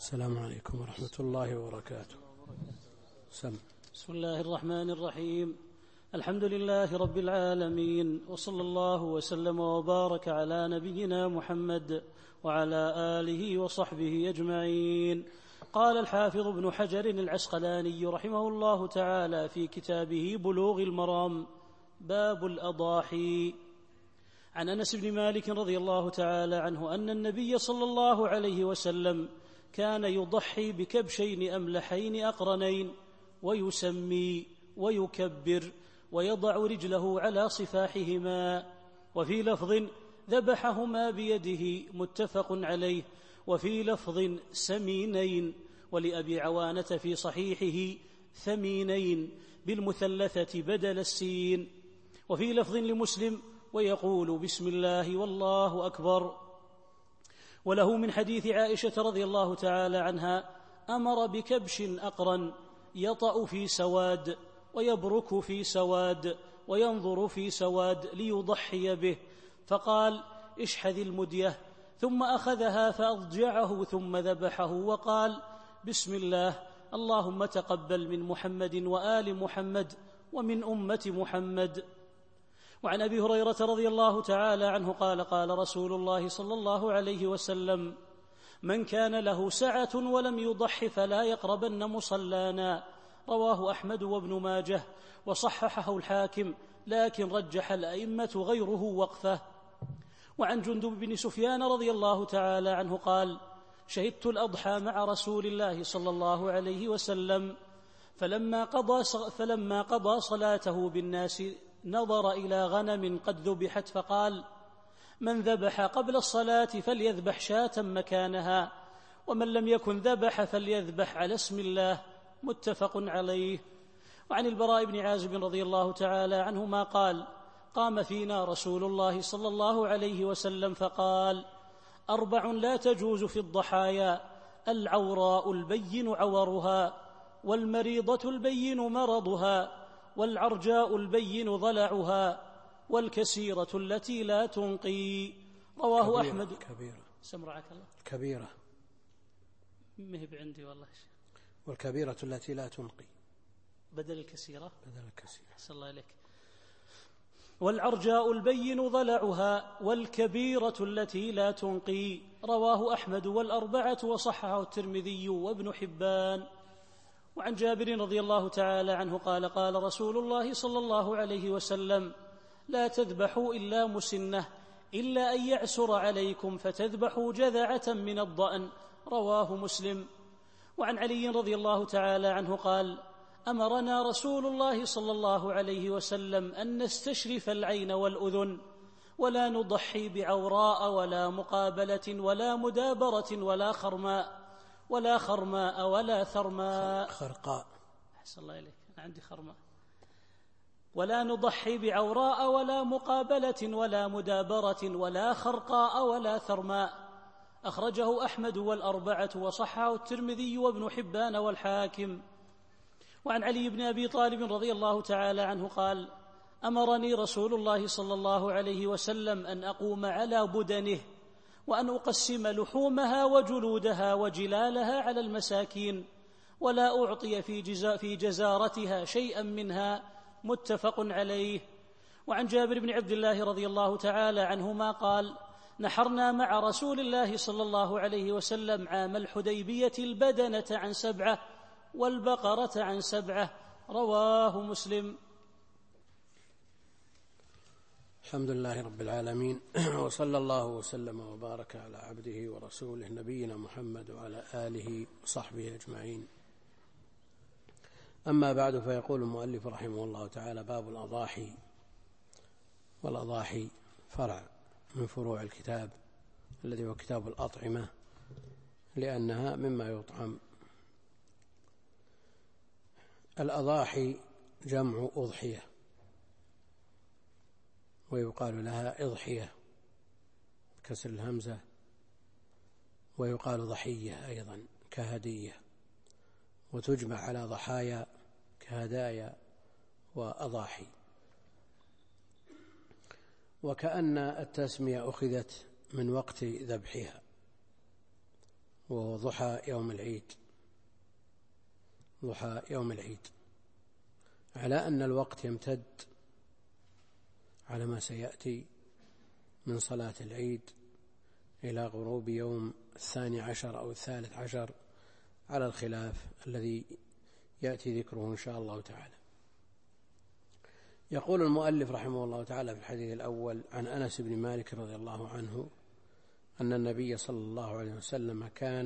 السلام عليكم ورحمة الله وبركاته. بسم الله الرحمن الرحيم. الحمد لله رب العالمين، وصلى الله وسلم وبارك على نبينا محمد وعلى آله وصحبه أجمعين. قال الحافظ ابن حجر العسقلاني رحمه الله تعالى في كتابه بلوغ المرام: باب الأضاحي. عن أنس بن مالك رضي الله تعالى عنه أن النبي صلى الله عليه وسلم كان يضحي بكبشين أملحين أقرنين، ويسمي ويكبر ويضع رجله على صفاحهما، وفي لفظ ذبحهما بيده، متفق عليه، وفي لفظ سمينين، ولأبي عوانة في صحيحه ثمينين بالمثلثة بدل السين، وفي لفظ لمسلم ويقول بسم الله والله أكبر. وله من حديث عائشة رضي الله تعالى عنها: أمر بكبش أقرن يطأ في سواد ويبرك في سواد وينظر في سواد ليضحي به، فقال: اشحذ المدية، ثم أخذها فأضجعه ثم ذبحه وقال: بسم الله، اللهم تقبل من محمد وآل محمد ومن أمة محمد. وعن أبي هريرة رضي الله تعالى عنه قال: قال رسول الله صلى الله عليه وسلم: من كان له سعة ولم يضح فلا يقربن مصلانا. رواه أحمد وابن ماجه، وصححه الحاكم، لكن رجح الأئمة غيره وقفه. وعن جندب بن سفيان رضي الله تعالى عنه قال: شهدت الأضحى مع رسول الله صلى الله عليه وسلم، فلما قضى صلاته بالناس نظر إلى غنم قد ذبحت فقال: من ذبح قبل الصلاة فليذبح شاة مكانها، ومن لم يكن ذبح فليذبح على اسم الله، متفق عليه. وعن البراء بن عازب رضي الله تعالى عنهما قال: قام فينا رسول الله صلى الله عليه وسلم فقال: 4 لا تجوز في الضحايا: العوراء البين عورها، والمريضة البين مرضها، والعرجاء البين ضلعها، والكسيرة التي لا تنقي. رواه أحمد. كبيرة. سمرعك الله. كبيرة. مهب عندي والله. والكبيرة التي لا تنقي بدل الكسيرة. بدل الكسيرة. أحسن الله إليك. والعرجاء البين ضلعها، والكبيرة التي لا تنقي. رواه أحمد والأربعة، وصححه الترمذي وابن حبان. وعن جابر رضي الله تعالى عنه قال: قال رسول الله صلى الله عليه وسلم: لا تذبحوا إلا مسنة، إلا أن يعسر عليكم فتذبحوا جذعة من الضأن. رواه مسلم. وعن علي رضي الله تعالى عنه قال: أمرنا رسول الله صلى الله عليه وسلم أن نستشرف العين والأذن، ولا نضحي بعوراء ولا مقابلة ولا مدابرة ولا خرماء ولا ثرماء. خرقاء. أحسن الله إليك، أنا عندي خرماء. ولا نضحي بعوراء ولا مقابلة ولا مدابرة ولا خرقاء ولا ثرماء. أخرجه أحمد والأربعة، وصححه الترمذي وابن حبان والحاكم. وعن علي بن أبي طالب رضي الله تعالى عنه قال: أمرني رسول الله صلى الله عليه وسلم أن أقوم على بدنه، وأن أقسم لحومها وجلودها وجلالها على المساكين، ولا أعطي في جزارتها شيئا منها، متفق عليه. وعن جابر بن عبد الله رضي الله تعالى عنهما قال: نحرنا مع رسول الله صلى الله عليه وسلم عام الحديبية البدنة عن 7 والبقرة عن 7. رواه مسلم. الحمد لله رب العالمين، وصلى الله وسلم وبارك على عبده ورسوله نبينا محمد وعلى آله وصحبه أجمعين. أما بعد، فيقول المؤلف رحمه الله تعالى: باب الأضاحي. والأضاحي فرع من فروع الكتاب الذي هو كتاب الأطعمة، لأنها مما يطعم. الأضاحي جمع أضحية، ويقال لها إضحية كسر الهمزة، ويقال ضحية أيضا كهدية، وتجمع على ضحايا كهدايا وأضاحي. وكأن التسمية أخذت من وقت ذبحها، وهو ضحى يوم العيد، ضحى يوم العيد، على أن الوقت يمتد على ما سيأتي من صلاة العيد إلى غروب يوم 12 أو 13 على الخلاف الذي يأتي ذكره إن شاء الله تعالى. يقول المؤلف رحمه الله تعالى في الحديث الأول عن أنس بن مالك رضي الله عنه أن النبي صلى الله عليه وسلم كان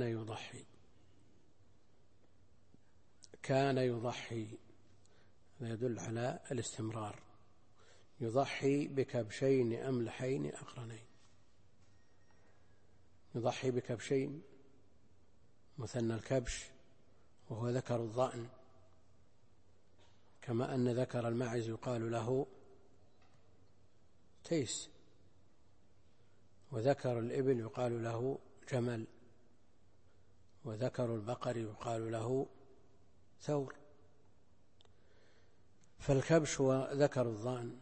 يضحي، يدل على الاستمرار، يضحي بكبشين أملحين أقرنين، يضحي بكبشين مثنى الكبش وهو ذكر الضأن، كما أن ذكر الماعز يقال له تيس، وذكر الإبل يقال له جمل، وذكر البقر يقال له ثور. فالكبش وذكر الضأن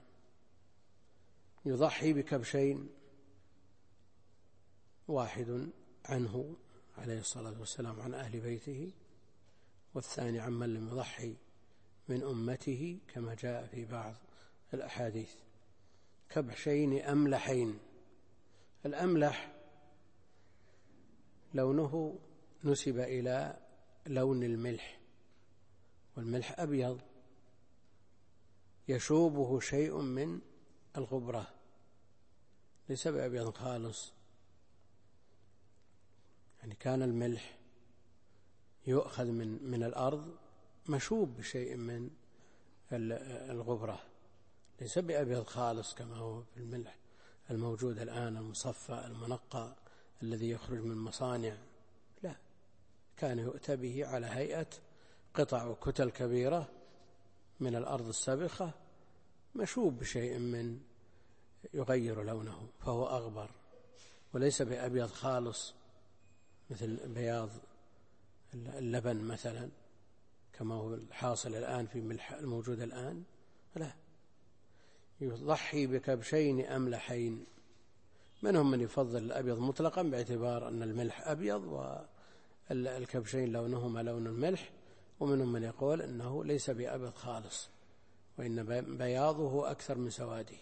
يضحي بكبشين، واحد عنه عليه الصلاة والسلام عن أهل بيته، والثاني عمن لم يضحي من أمته كما جاء في بعض الأحاديث. كبشين أملحين، الأملح لونه نسب إلى لون الملح، والملح أبيض يشوبه شيء من الغبرة، ليس بأبيض خالص. يعني كان الملح يؤخذ من الأرض مشوب بشيء من الغبرة، ليس بأبيض خالص كما هو في الملح الموجود الآن المصفى المنقى الذي يخرج من مصانع، لا، كان يؤتى به على هيئة قطع كتل كبيرة من الأرض السابخة مشوب بشيء من يغير لونه، فهو أغبر وليس بأبيض خالص مثل بياض اللبن مثلا كما هو الحاصل الآن في الملح الموجود الآن، لا، يضحي بكبشين أملحين. منهم من يفضل الأبيض مطلقا باعتبار أن الملح أبيض والكبشين لونهما لون الملح، ومنهم من يقول أنه ليس بأبيض خالص وإن بياضه أكثر من سواده.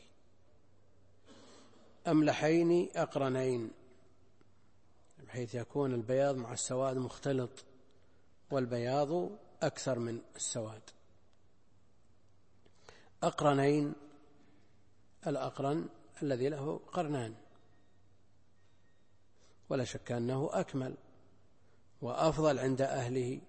أملحين أقرنين، بحيث يكون البياض مع السواد مختلط، والبياض أكثر من السواد. أقرنين، الأقرن الذي له قرنان، ولا شك أنه أكمل وأفضل عند أهله.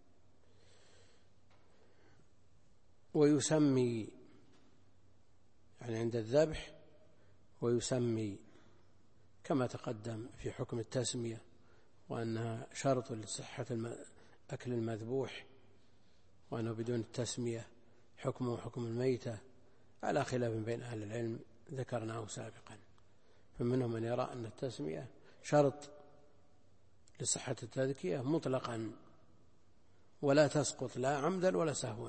ويسمي يعني عند الذبح، ويسمي كما تقدم في حكم التسمية، وأنها شرط لصحة أكل المذبوح، وأنه بدون التسمية حكمه حكم الميتة، على خلاف بين أهل العلم ذكرناه سابقا. فمنهم من يرى أن التسمية شرط لصحة التذكية مطلقا ولا تسقط لا عمدا ولا سهوا،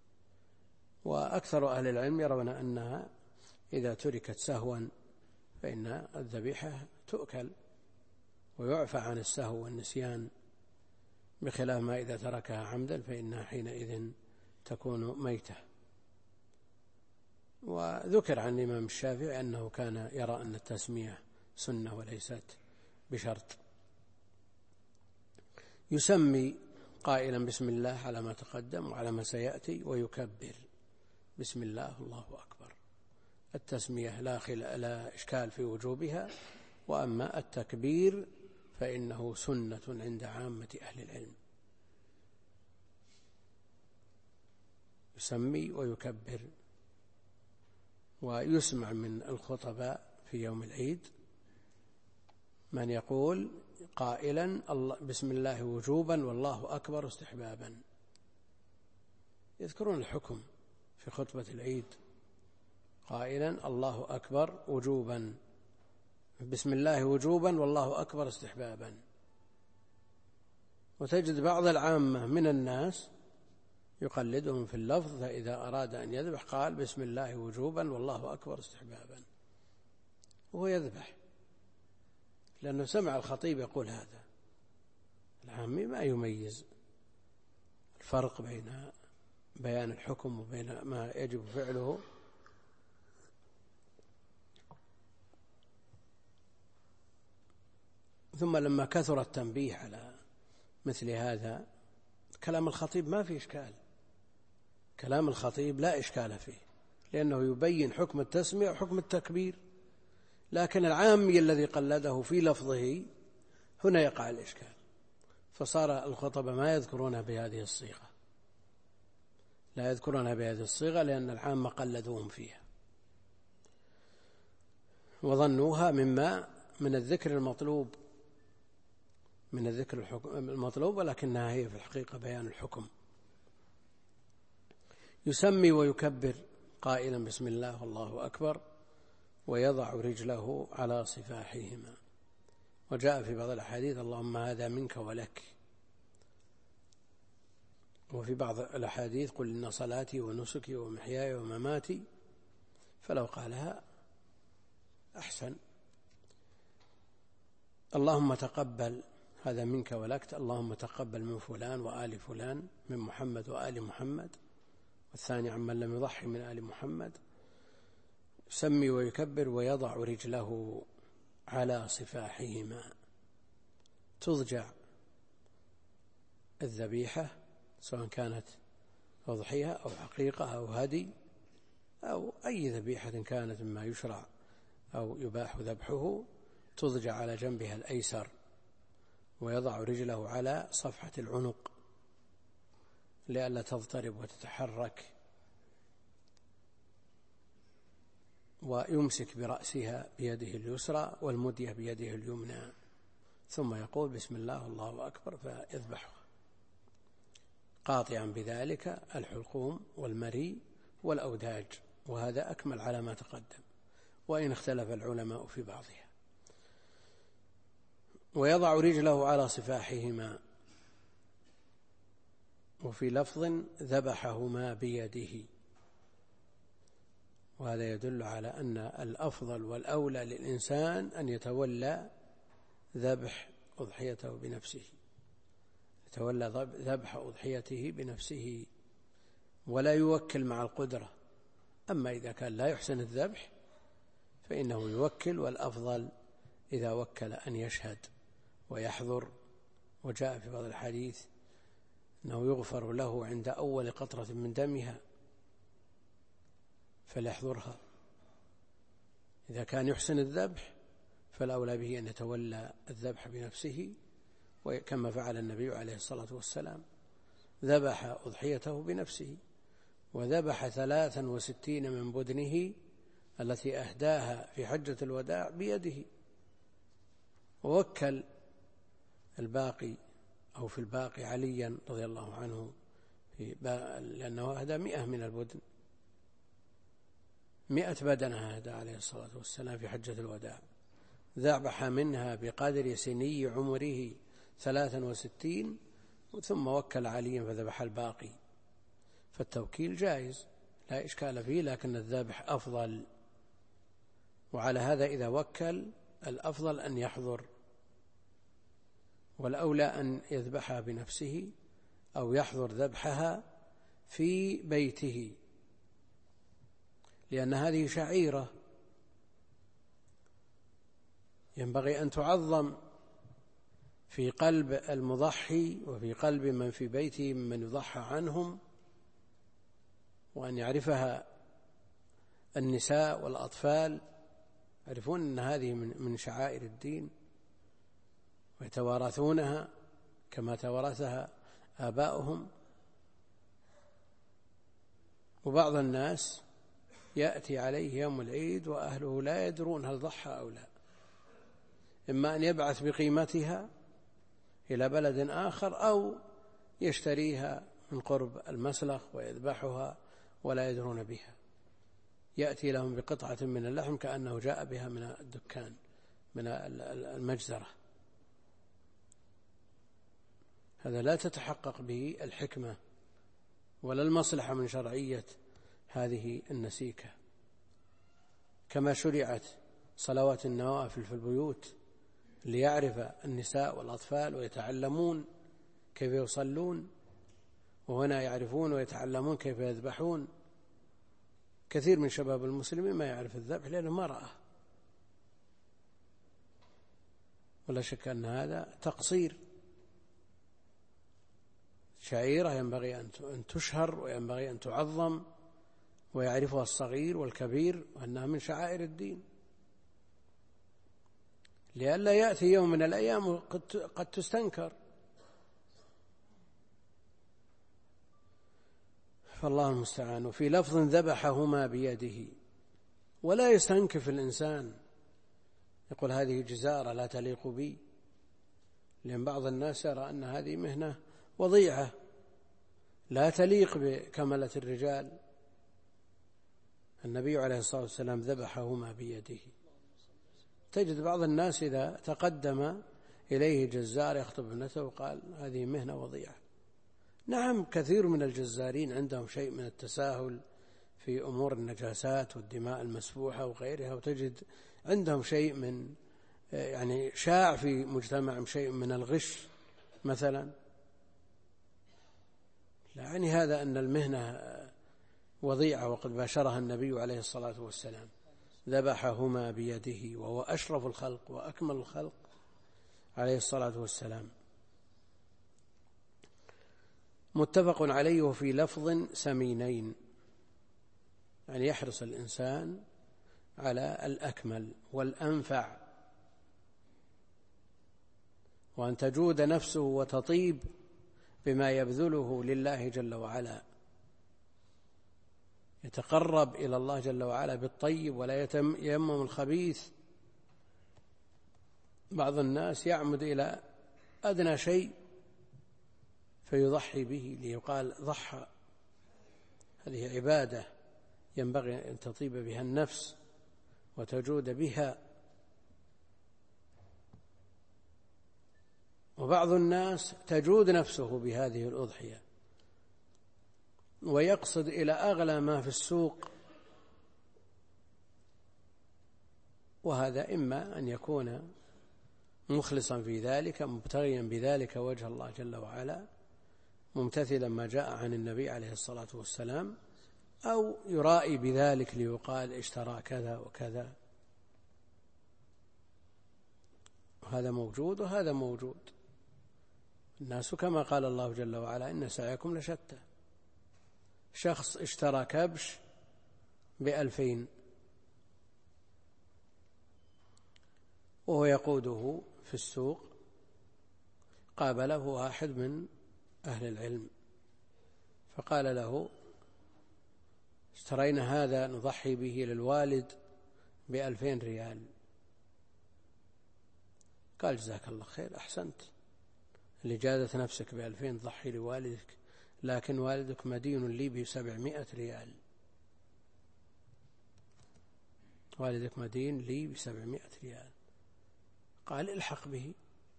وأكثر أهل العلم يرون أنها إذا تركت سهوا فإن الذبيحة تؤكل ويعفى عن السهو والنسيان، بخلاف ما إذا تركها عمدا فإنها حينئذ تكون ميتة. وذكر عن الإمام الشافعي أنه كان يرى أن التسمية سنة وليست بشرط. يسمي قائلا بسم الله على ما تقدم وعلى ما سيأتي، ويكبر بسم الله الله أكبر. التسمية لا إشكال في وجوبها، وأما التكبير فإنه سنة عند عامة أهل العلم. يسمي ويكبر. ويسمع من الخطباء في يوم العيد من يقول قائلا بسم الله وجوبا والله أكبر استحبابا، يذكرون الحكم في خطبة العيد، قائلا الله أكبر وجوبا، بسم الله وجوبا والله أكبر استحبابا. وتجد بعض العامة من الناس يقلدهم في اللفظ، فإذا أراد أن يذبح قال بسم الله وجوبا والله أكبر استحبابا، وهو يذبح لأنه سمع الخطيب يقول هذا، العامي ما يميز الفرق بين بيان الحكم وبين ما يجب فعله. ثم لما كثر التنبيه على مثل هذا، كلام الخطيب ما فيه إشكال، كلام الخطيب لا إشكال فيه، لأنه يبين حكم التسمية وحكم التكبير. لكن العامي الذي قلده في لفظه هنا يقع الإشكال، فصار الخطبة ما يذكرونها بهذه الصيغة، لا يذكرونها بهذه الصيغة، لأن العامة قلدوهم فيها وظنوها من الذكر المطلوب، من الذكر المطلوب، ولكنها هي في الحقيقة بيان الحكم. يسمي ويكبر قائلا بسم الله والله أكبر، ويضع رجله على صفاحهما. وجاء في بعض الأحاديث اللهم هذا منك ولك، وفي بعض الأحاديث قل إن صلاتي ونسكي ومحياي ومماتي، فلو قالها أحسن. اللهم تقبل هذا منك ولك، اللهم تقبل من فلان وآل فلان، من محمد وآل محمد، والثاني عمن لم يضحي من آل محمد. يسمي ويكبر ويضع رجله على صفاحهما. تضجع الذبيحة سواء كانت أضحية أو حقيقة أو هدي أو أي ذبيحة كانت مما يشرع أو يباح ذبحه، تضجع على جنبها الأيسر، ويضع رجله على صفحة العنق لئلا تضطرب وتتحرك، ويمسك برأسها بيده اليسرى والمدية بيده اليمنى، ثم يقول بسم الله والله أكبر فيذبحها، قاطعا بذلك الحلقوم والمري والأوداج، وهذا أكمل على ما تقدم، وإن اختلف العلماء في بعضها. ويضع رجله على صفاحهما، وفي لفظ ذبحهما بيده، وهذا يدل على أن الأفضل والأولى للإنسان أن يتولى ذبح أضحيته بنفسه، يتولى ذبح أضحيته بنفسه ولا يوكل مع القدرة. أما إذا كان لا يحسن الذبح فإنه يوكل، والأفضل إذا وكل أن يشهد ويحضر. وجاء في بعض الحديث أنه يغفر له عند أول قطرة من دمها فليحضرها. إذا كان يحسن الذبح فالأولى به أن يتولى الذبح بنفسه، وكما فعل النبي عليه الصلاة والسلام، ذبح أضحيته بنفسه، وذبح 63 من بدنه التي أهداها في حجة الوداع بيده، ووكل الباقي أو في الباقي عليا رضي الله عنه، لأنه أهدى 100 من البدن، 100 بدنة أهدى عليه الصلاة والسلام في حجة الوداع، ذبح منها بقدر سني عمره 63، ثم وكل عليا فذبح الباقي. فالتوكيل جائز لا إشكال فيه، لكن الذبح أفضل. وعلى هذا إذا وكل الأفضل أن يحضر، والأولى أن يذبحها بنفسه أو يحضر ذبحها في بيته، لأن هذه شعيرة ينبغي أن تعظم في قلب المضحي وفي قلب من في بيته ممن يضحى عنهم، وأن يعرفها النساء والأطفال، يعرفون أن هذه من شعائر الدين ويتوارثونها كما توارثها آباؤهم. وبعض الناس يأتي عليه يوم العيد وأهله لا يدرون هل ضحى أو لا، إما أن يبعث بقيمتها إلى بلد آخر أو يشتريها من قرب المسلخ ويذبحها ولا يدرون بها، يأتي لهم بقطعة من اللحم كأنه جاء بها من الدكان من المجزرة. هذا لا تتحقق به الحكمة ولا المصلحة من شرعية هذه النسيكة. كما شرعت صلوات النوافل في البيوت ليعرف النساء والأطفال ويتعلمون كيف يصلون، وهنا يعرفون ويتعلمون كيف يذبحون. كثير من شباب المسلمين ما يعرف الذبح لأنه ما رأى، ولا شك أن هذا تقصير. شعيرة ينبغي أن تشهر وينبغي أن تعظم ويعرفها الصغير والكبير، وأنها من شعائر الدين، لئلا يأتي يوم من الأيام قد تستنكر. فالله المستعان. وفي لفظ ذبحهما بيده. ولا يستنكف الإنسان يقول هذه جزارة لا تليق بي، لأن بعض الناس يرى أن هذه مهنة وضيعة لا تليق بكملة الرجال. النبي عليه الصلاة والسلام ذبحهما بيده. تجد بعض الناس إذا تقدم إليه جزار يخطب ابنته وقال هذه مهنة وضيعة. نعم، كثير من الجزارين عندهم شيء من التساهل في أمور النجاسات والدماء المسفوحة وغيرها، وتجد عندهم شيء من يعني شاع في مجتمعهم شيء من الغش مثلا. لا يعني هذا أن المهنة وضيعة، وقد باشرها النبي عليه الصلاة والسلام. ذبحهما بيده وهو أشرف الخلق وأكمل الخلق عليه الصلاة والسلام. متفق عليه. وفي لفظ سمينين، يعني يحرص الإنسان على الأكمل والأنفع، وأن تجود نفسه وتطيب بما يبذله لله جل وعلا، يتقرب إلى الله جل وعلا بالطيب ولا يتيمم الخبيث. بعض الناس يعمد إلى أدنى شيء فيضحي به ليقال ضحى. هذه عبادة ينبغي أن تطيب بها النفس وتجود بها. وبعض الناس تجود نفسه بهذه الأضحية ويقصد إلى أغلى ما في السوق، وهذا إما أن يكون مخلصا في ذلك مبتغيا بذلك وجه الله جل وعلا ممتثلا ما جاء عن النبي عليه الصلاة والسلام، أو يرائي بذلك ليقال اشترى كذا وكذا. وهذا موجود وهذا موجود. الناس كما قال الله جل وعلا إن سعيكم لشتى. شخص اشترى كبش ب2000 وهو يقوده في السوق، قابله واحد من أهل العلم فقال له اشترينا هذا نضحي به للوالد ب2000 ريال. قال جزاك الله خير، أحسنت، اللي جادت نفسك ب2000 ضحي لوالدك، لكن والدك مدين لي ب700 ريال. والدك مدين لي ب700 ريال. قال الحق به.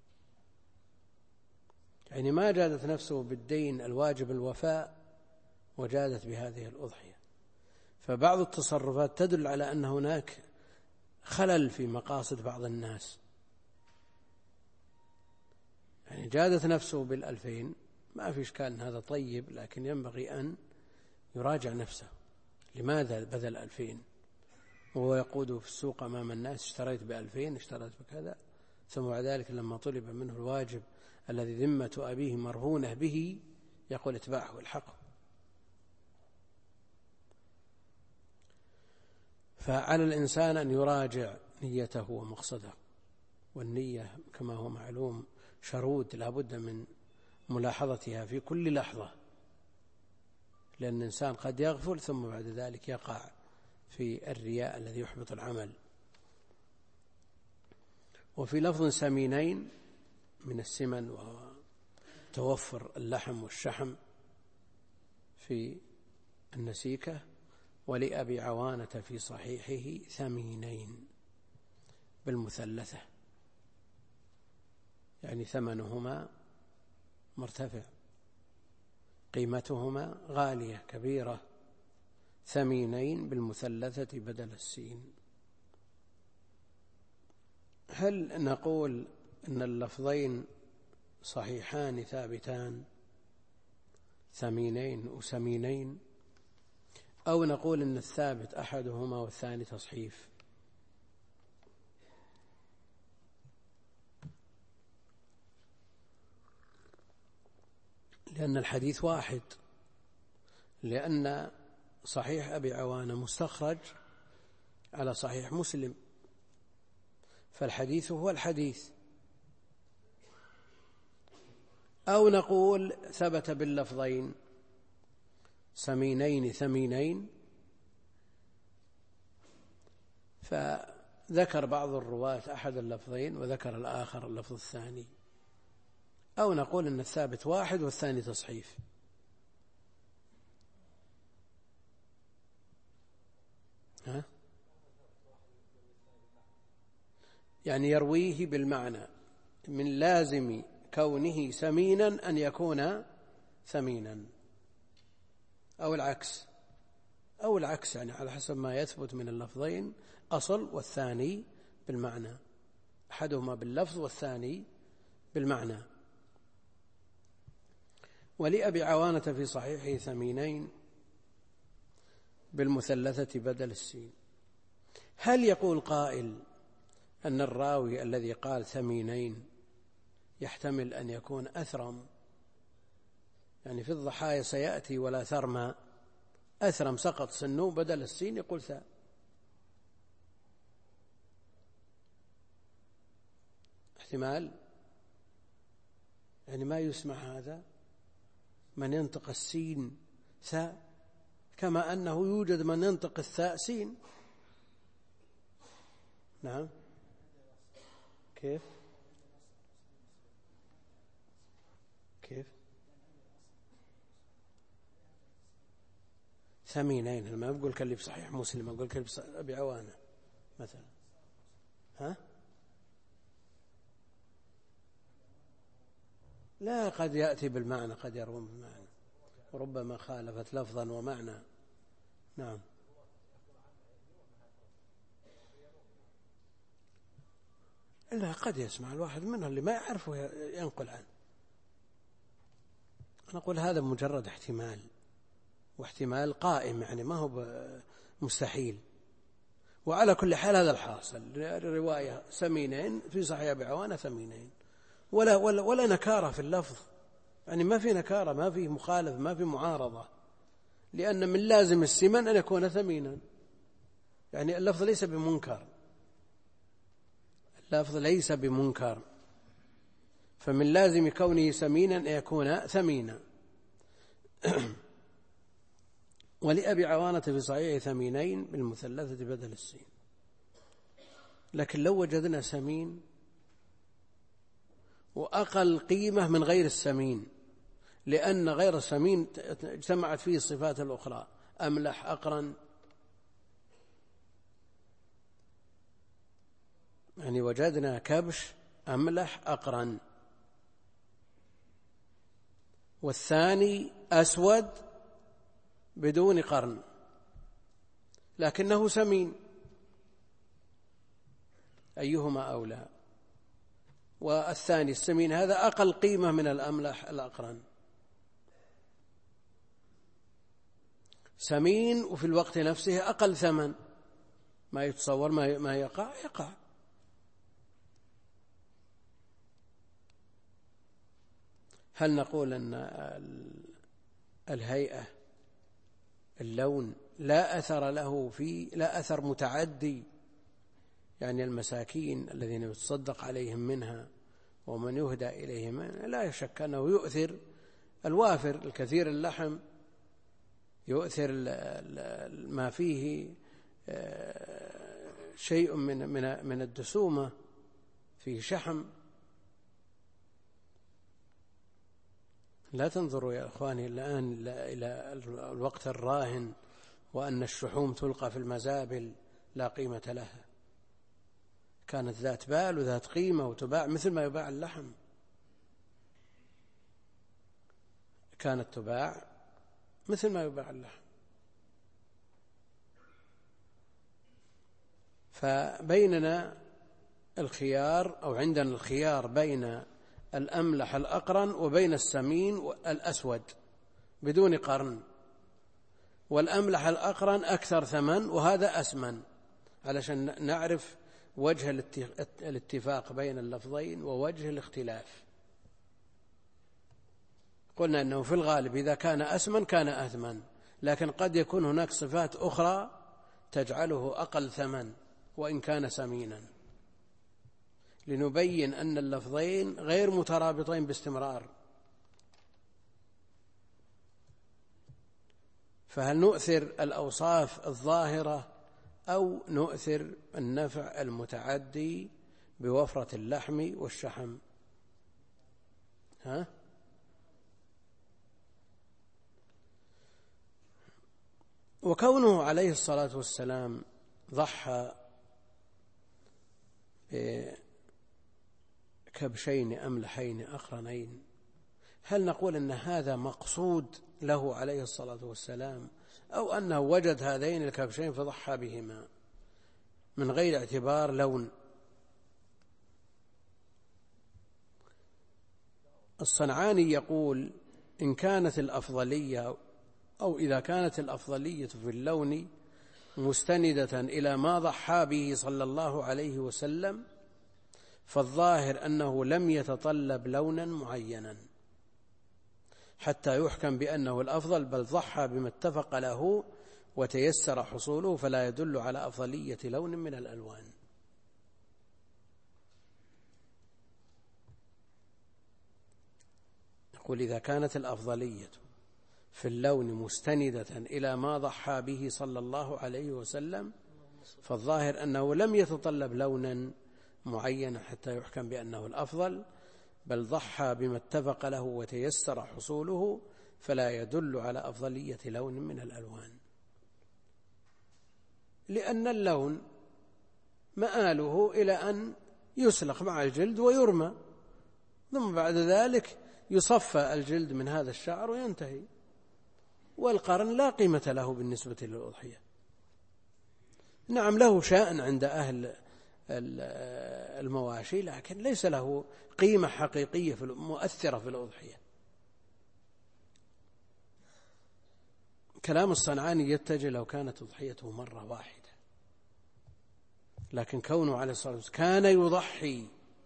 يعني ما جادت نفسه بالدين الواجب الوفاء وجادت بهذه الأضحية. فبعض التصرفات تدل على أن هناك خلل في مقاصد بعض الناس. يعني جادت نفسه بال2000 ما في إشكال أن هذا طيب، لكن ينبغي أن يراجع نفسه. لماذا بذل 2000 وهو يقوده في السوق أمام الناس؟ اشتريت ب2000، اشتريت بكذا، ثم بعد ذلك لما طلب منه الواجب الذي ذمة أبيه مرهونة به يقول اتبعه والحقه. فعلى الإنسان أن يراجع نيته ومقصده، والنية كما هو معلوم شرود لا بد من ملاحظتها في كل لحظة، لأن الإنسان قد يغفل ثم بعد ذلك يقع في الرياء الذي يحبط العمل. وفي لفظ سمينين من السمن وتوفر اللحم والشحم في النسيكة. ولأبي عوانة في صحيحه ثمينين بالمثلثة، يعني ثمنهما مرتفع، قيمتهما غالية كبيرة. ثمينين بالمثلثة بدل السين. هل نقول أن اللفظين صحيحان ثابتان ثمينين وسمينين، أو نقول إن الثابت أحدهما والثاني تصحيف. لأن الحديث واحد، لأن صحيح أبي عوانة مستخرج على صحيح مسلم، فالحديث هو الحديث. أو نقول ثبت باللفظين سمينين ثمينين، فذكر بعض الرواة أحد اللفظين وذكر الآخر اللفظ الثاني. أو نقول أن الثابت واحد والثاني تصحيف. يعني يرويه بالمعنى، من لازم كونه سمينا أن يكون ثمينا، أو العكس يعني على حسب ما يثبت من اللفظين، أصل والثاني بالمعنى، أحدهما باللفظ والثاني بالمعنى. ولأبي عوانة في صحيحه ثمينين بالمثلثة بدل السين. هل يقول قائل أن الراوي الذي قال ثمينين يحتمل أن يكون أثرم؟ يعني في الضحايا سيأتي ولا ثرما، أثرم سقط سنه بدل السين يقول ثاء. احتمال، يعني ما يسمع هذا من ينطق السين ثاء، كما أنه يوجد من ينطق الثاء سين. نعم. كيف ثمينين؟ أنا ما أقول كاللي بصحيح مسلم، أقول كاللي أبي عوانة مثلا. لا، قد يأتي بالمعنى، قد يروم بالمعنى، وربما خالفت لفظا ومعنى. نعم. إلا قد يسمع الواحد منه اللي ما يعرفه ينقل عنه. أنا أقول هذا مجرد احتمال، واحتمال قائم، يعني ما هو مستحيل. وعلى كل حال هذا الحاصل، الرواية سمينين في صحيح أبي عوانة ثمينين، ولا نكارة في اللفظ، يعني ما في نكارة، ما في مخالف، ما في معارضة، لأن من لازم السمن أن يكون ثمينا. يعني اللفظ ليس بمنكر، اللفظ ليس بمنكر، فمن لازم كونه سمينا أن يكون ثمينا. ولأبي عوانة في صحيح ثمينين بالمثلثة بدل السين. لكن لو وجدنا سمين وأقل قيمة من غير السمين، لأن غير السمين اجتمعت فيه الصفات الأخرى، أملح، أقرن، يعني وجدنا كبش أملح أقرن، والثاني أسود بدون قرن لكنه سمين، أيهما أولى؟ والثاني السمين هذا أقل قيمة من الأملح الأقرن، سمين وفي الوقت نفسه أقل ثمن، ما يتصور ما يقع. هل نقول أن الهيئة، اللون، لا أثر له فيه، لا أثر متعدي؟ يعني المساكين الذين يتصدق عليهم منها ومن يهدى إليهم منها لا شك أنه يؤثر الوافر الكثير اللحم، يؤثر ما فيه شيء من الدسومة، فيه شحم. لا تنظروا يا أخواني الآن إلى الوقت الراهن وأن الشحوم تلقى في المزابل لا قيمة لها، كانت ذات بال وذات قيمة وتباع مثل ما يباع اللحم، كانت تباع مثل ما يباع اللحم. فبيننا الخيار، أو عندنا الخيار بين الأملح الأقرن وبين السمين الأسود بدون قرن، والأملح الأقرن أكثر ثمن وهذا أسمن، علشان نعرف وجه الاتفاق بين اللفظين ووجه الاختلاف. قلنا أنه في الغالب إذا كان أسمن كان أثمن، لكن قد يكون هناك صفات أخرى تجعله أقل ثمن وإن كان سمينا، لنبين أن اللفظين غير مترابطين باستمرار. فهل نؤثر الأوصاف الظاهرة أو نؤثر النفع المتعدي بوفرة اللحم والشحم؟ وكونه عليه الصلاة والسلام ضحى بكبشين أملحين أقرنين، هل نقول أن هذا مقصود له عليه الصلاة والسلام، أو أنه وجد هذين الكبشين فضحى بهما من غير اعتبار لون؟ الصنعاني يقول إن كانت الأفضلية أو إذا كانت الأفضلية في اللون مستندة إلى ما ضحى به صلى الله عليه وسلم، فالظاهر أنه لم يتطلب لونا معينا حتى يحكم بأنه الأفضل، بل ضحى بما اتفق له وتيسر حصوله، فلا يدل على أفضلية لون من الألوان. يقول إذا كانت الأفضلية في اللون مستندة إلى ما ضحى به صلى الله عليه وسلم، فالظاهر أنه لم يتطلب لونا معينا حتى يحكم بأنه الأفضل، بل ضحى بما اتفق له وتيسر حصوله، فلا يدل على أفضلية لون من الألوان، لأن اللون مآله إلى أن يسلخ مع الجلد ويرمى، ثم بعد ذلك يصفى الجلد من هذا الشعر وينتهي، والقرن لا قيمة له بالنسبة للأضحية. نعم له شأن عند أهل المواشي، لكن ليس له قيمة حقيقية مؤثرة في الأضحية. كلام الصنعاني يتجه لو كانت أضحيته مرة واحدة، لكن كونه عليه الصلاة والسلام كان يضحي،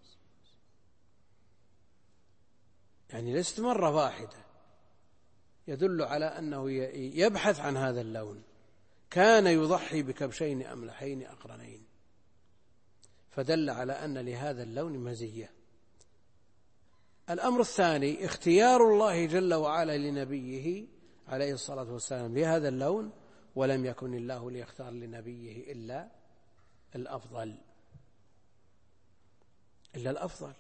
يعني ليست مرة واحدة، يدل على أنه يبحث عن هذا اللون. كان يضحي بكبشين أملحين أقرنين، فدل على أن لهذا اللون مزية. الأمر الثاني اختيار الله جل وعلا لنبيه عليه الصلاة والسلام لهذا اللون، ولم يكن الله ليختار لنبيه إلا الأفضل، إلا الأفضل.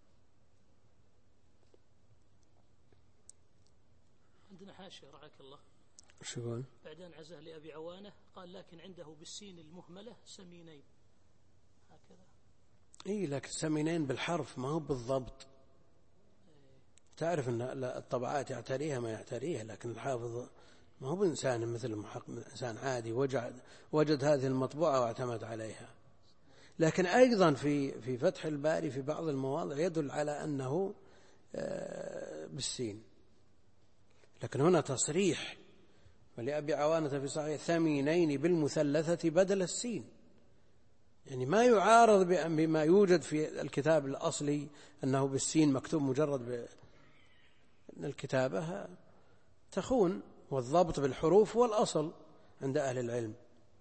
عندنا حاشية رعاك الله، شو يقول؟ بعدين عزاه لأبي عوانة قال لكن عنده بالسين المهملة سمينين هكذا. إيه لكن سمينين بالحرف ما هو بالضبط. تعرف أن الطبعات يعتريها ما يعتريها، لكن الحافظ ما هو بإنسان مثل إنسان عادي وجد هذه المطبوعة واعتمد عليها. لكن أيضا في فتح الباري في بعض المواضع يدل على أنه بالسين، لكن هنا تصريح ولأبي عوانة في صحيح ثمينين بالمثلثة بدل السين، يعني ما يعارض بما يوجد في الكتاب الأصلي أنه بالسين مكتوب مجرد أن الكتابة تخون، والضبط بالحروف والأصل عند أهل العلم.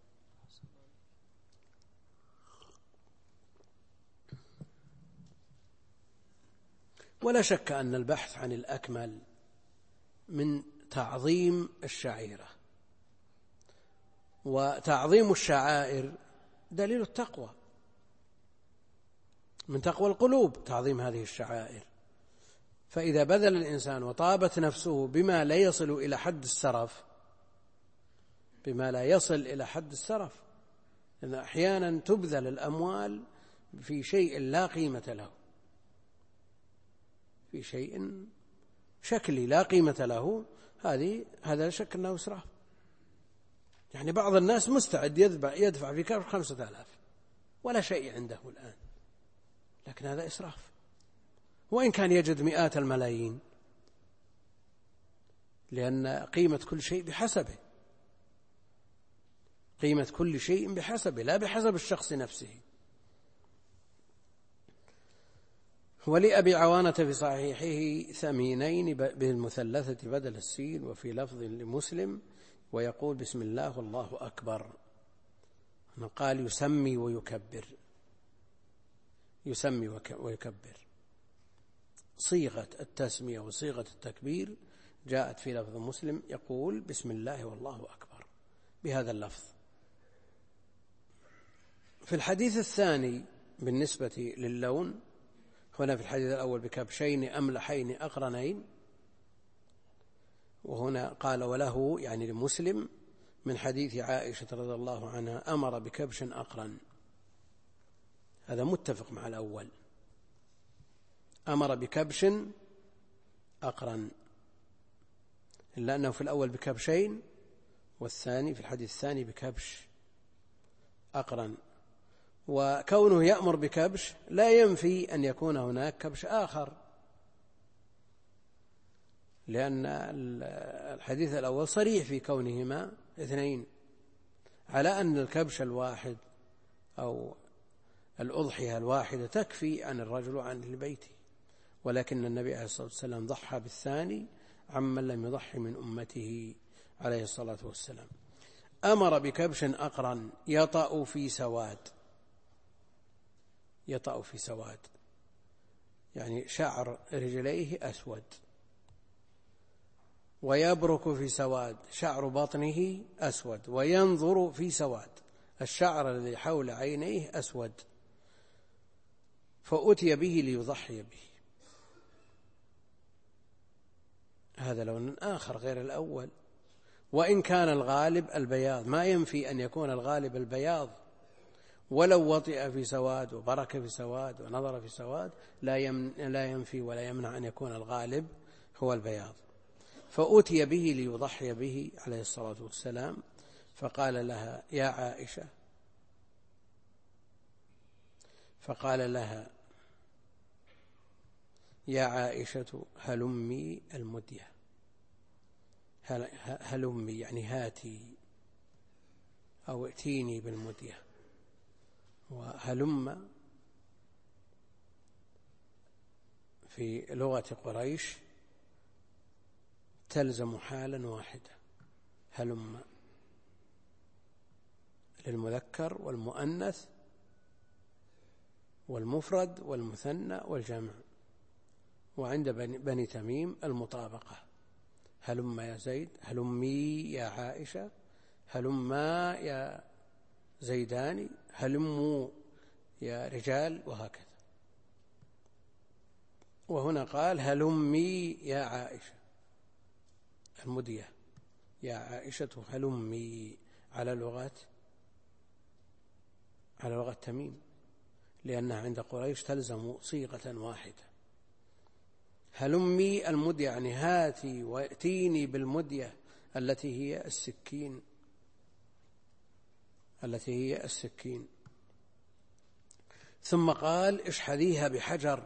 ولا شك أن البحث عن الأكمل من تعظيم الشعيرة، وتعظيم الشعائر دليل التقوى، من تقوى القلوب تعظيم هذه الشعائر. فإذا بذل الإنسان وطابت نفسه بما لا يصل إلى حد السرف، لأن أحيانا تبذل الأموال في شيء لا قيمة له، في شيء شكلي لا قيمة له، هذا شك أنه إسراف. يعني بعض الناس مستعد يدفع في كرش 5000 ولا شيء عنده الآن، لكن هذا إسراف. وإن كان يجد مئات الملايين، لأن قيمة كل شيء بحسبه، قيمة كل شيء بحسبه لا بحسب الشخص نفسه. ولأبي عوانة في صحيحه ثمينين بالمثلثة بدل السين، وفي لفظ لمسلم ويقول بسم الله والله أكبر. قال يسمي ويكبر، يسمي ويكبر. صيغة التسمية وصيغة التكبير جاءت في لفظ مسلم يقول بسم الله والله أكبر بهذا اللفظ. في الحديث الثاني بالنسبة للون، هنا في الحديث الأول بكبشين أملحين أقرنين، وهنا قال وله يعني لمسلم من حديث عائشة رضي الله عنها أمر بكبش أقرن، هذا متفق مع الأول، أمر بكبش أقرن، إلا أنه في الأول بكبشين والثاني في الحديث الثاني بكبش أقرن. وكونه يأمر بكبش لا ينفي أن يكون هناك كبش آخر، لأن الحديث الأول صريح في كونهما اثنين، على أن الكبش الواحد أو الأضحية الواحدة تكفي عن الرجل وعن البيت، ولكن النبي عليه الصلاة والسلام ضحى بالثاني عمن لم يضحي من أمته عليه الصلاة والسلام. أمر بكبش أقرن يطأ في سواد، يطأ في سواد يعني شعر رجليه أسود، ويبرك في سواد شعر بطنه أسود، وينظر في سواد الشعر الذي حول عينيه أسود، فأتي به ليضحي به. هذا لون آخر غير الأول، وإن كان الغالب البياض، ما ينفي أن يكون الغالب البياض، ولو وطئ في سواد وبرك في سواد ونظر في سواد لا ينفي ولا يمنع أن يكون الغالب هو البياض. فأتي به ليضحي به عليه الصلاة والسلام، فقال لها يا عائشة، فقال لها يا عائشة هلمي المدية، هلمي يعني هاتي أو ائتيني بالمدية. وهلم في لغة قريش تلزم حالا واحدة، هلم للمذكر والمؤنث والمفرد والمثنى والجمع، وعند بني تميم المطابقة، هلم يا زيد، هلمي يا عائشة، هلما يا زيدان، هلموا يا رجال، وهكذا. وهنا قال هلمي يا عائشة المدية، يا عائشة هلمي على لغة تميم، لأنها عند قريش تلزم صيغة واحدة. هلمي المدية يعني هاتي وائتيني بالمدية التي هي السكين، التي هي السكين. ثم قال اشحذيها بحجر،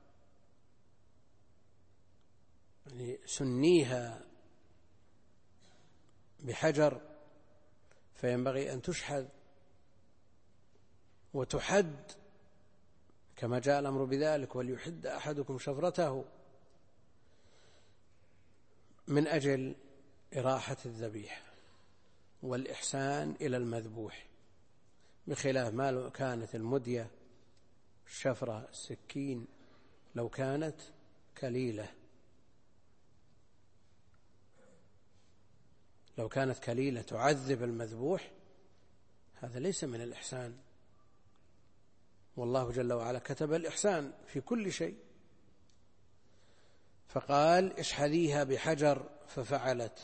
يعني سنيها بحجر، فينبغي أن تشحذ وتحد كما جاء الأمر بذلك، وليحد أحدكم شفرته، من أجل إراحة الذبيح والإحسان إلى المذبوح، بخلاف ما لو كانت المدية الشفرة السكين لو كانت كليلة، لو كانت كليلة تعذب المذبوح، هذا ليس من الإحسان، والله جل وعلا كتب الإحسان في كل شيء. فقال اشحذيها بحجر، ففعلت،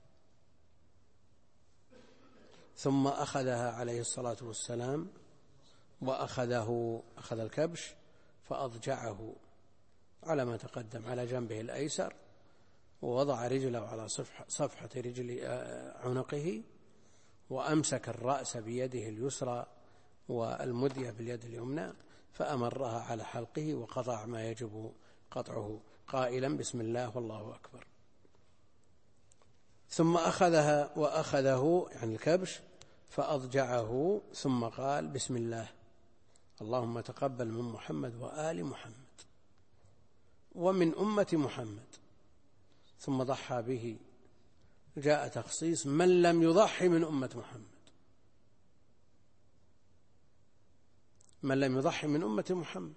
ثم أخذها عليه الصلاة والسلام أخذ الكبش فأضجعه على ما تقدم على جنبه الأيسر، ووضع رجله على صفحة رجل عنقه، وأمسك الرأس بيده اليسرى والمدية باليد اليمنى، فأمرها على حلقه وقطع ما يجب قطعه قائلا بسم الله والله أكبر. ثم أخذه يعني الكبش فأضجعه ثم قال بسم الله اللهم تقبل من محمد وآل محمد ومن أمة محمد، ثم ضحى به. جاء تخصيص من لم يضحي من أمة محمد، من لم يضحي من أمة محمد.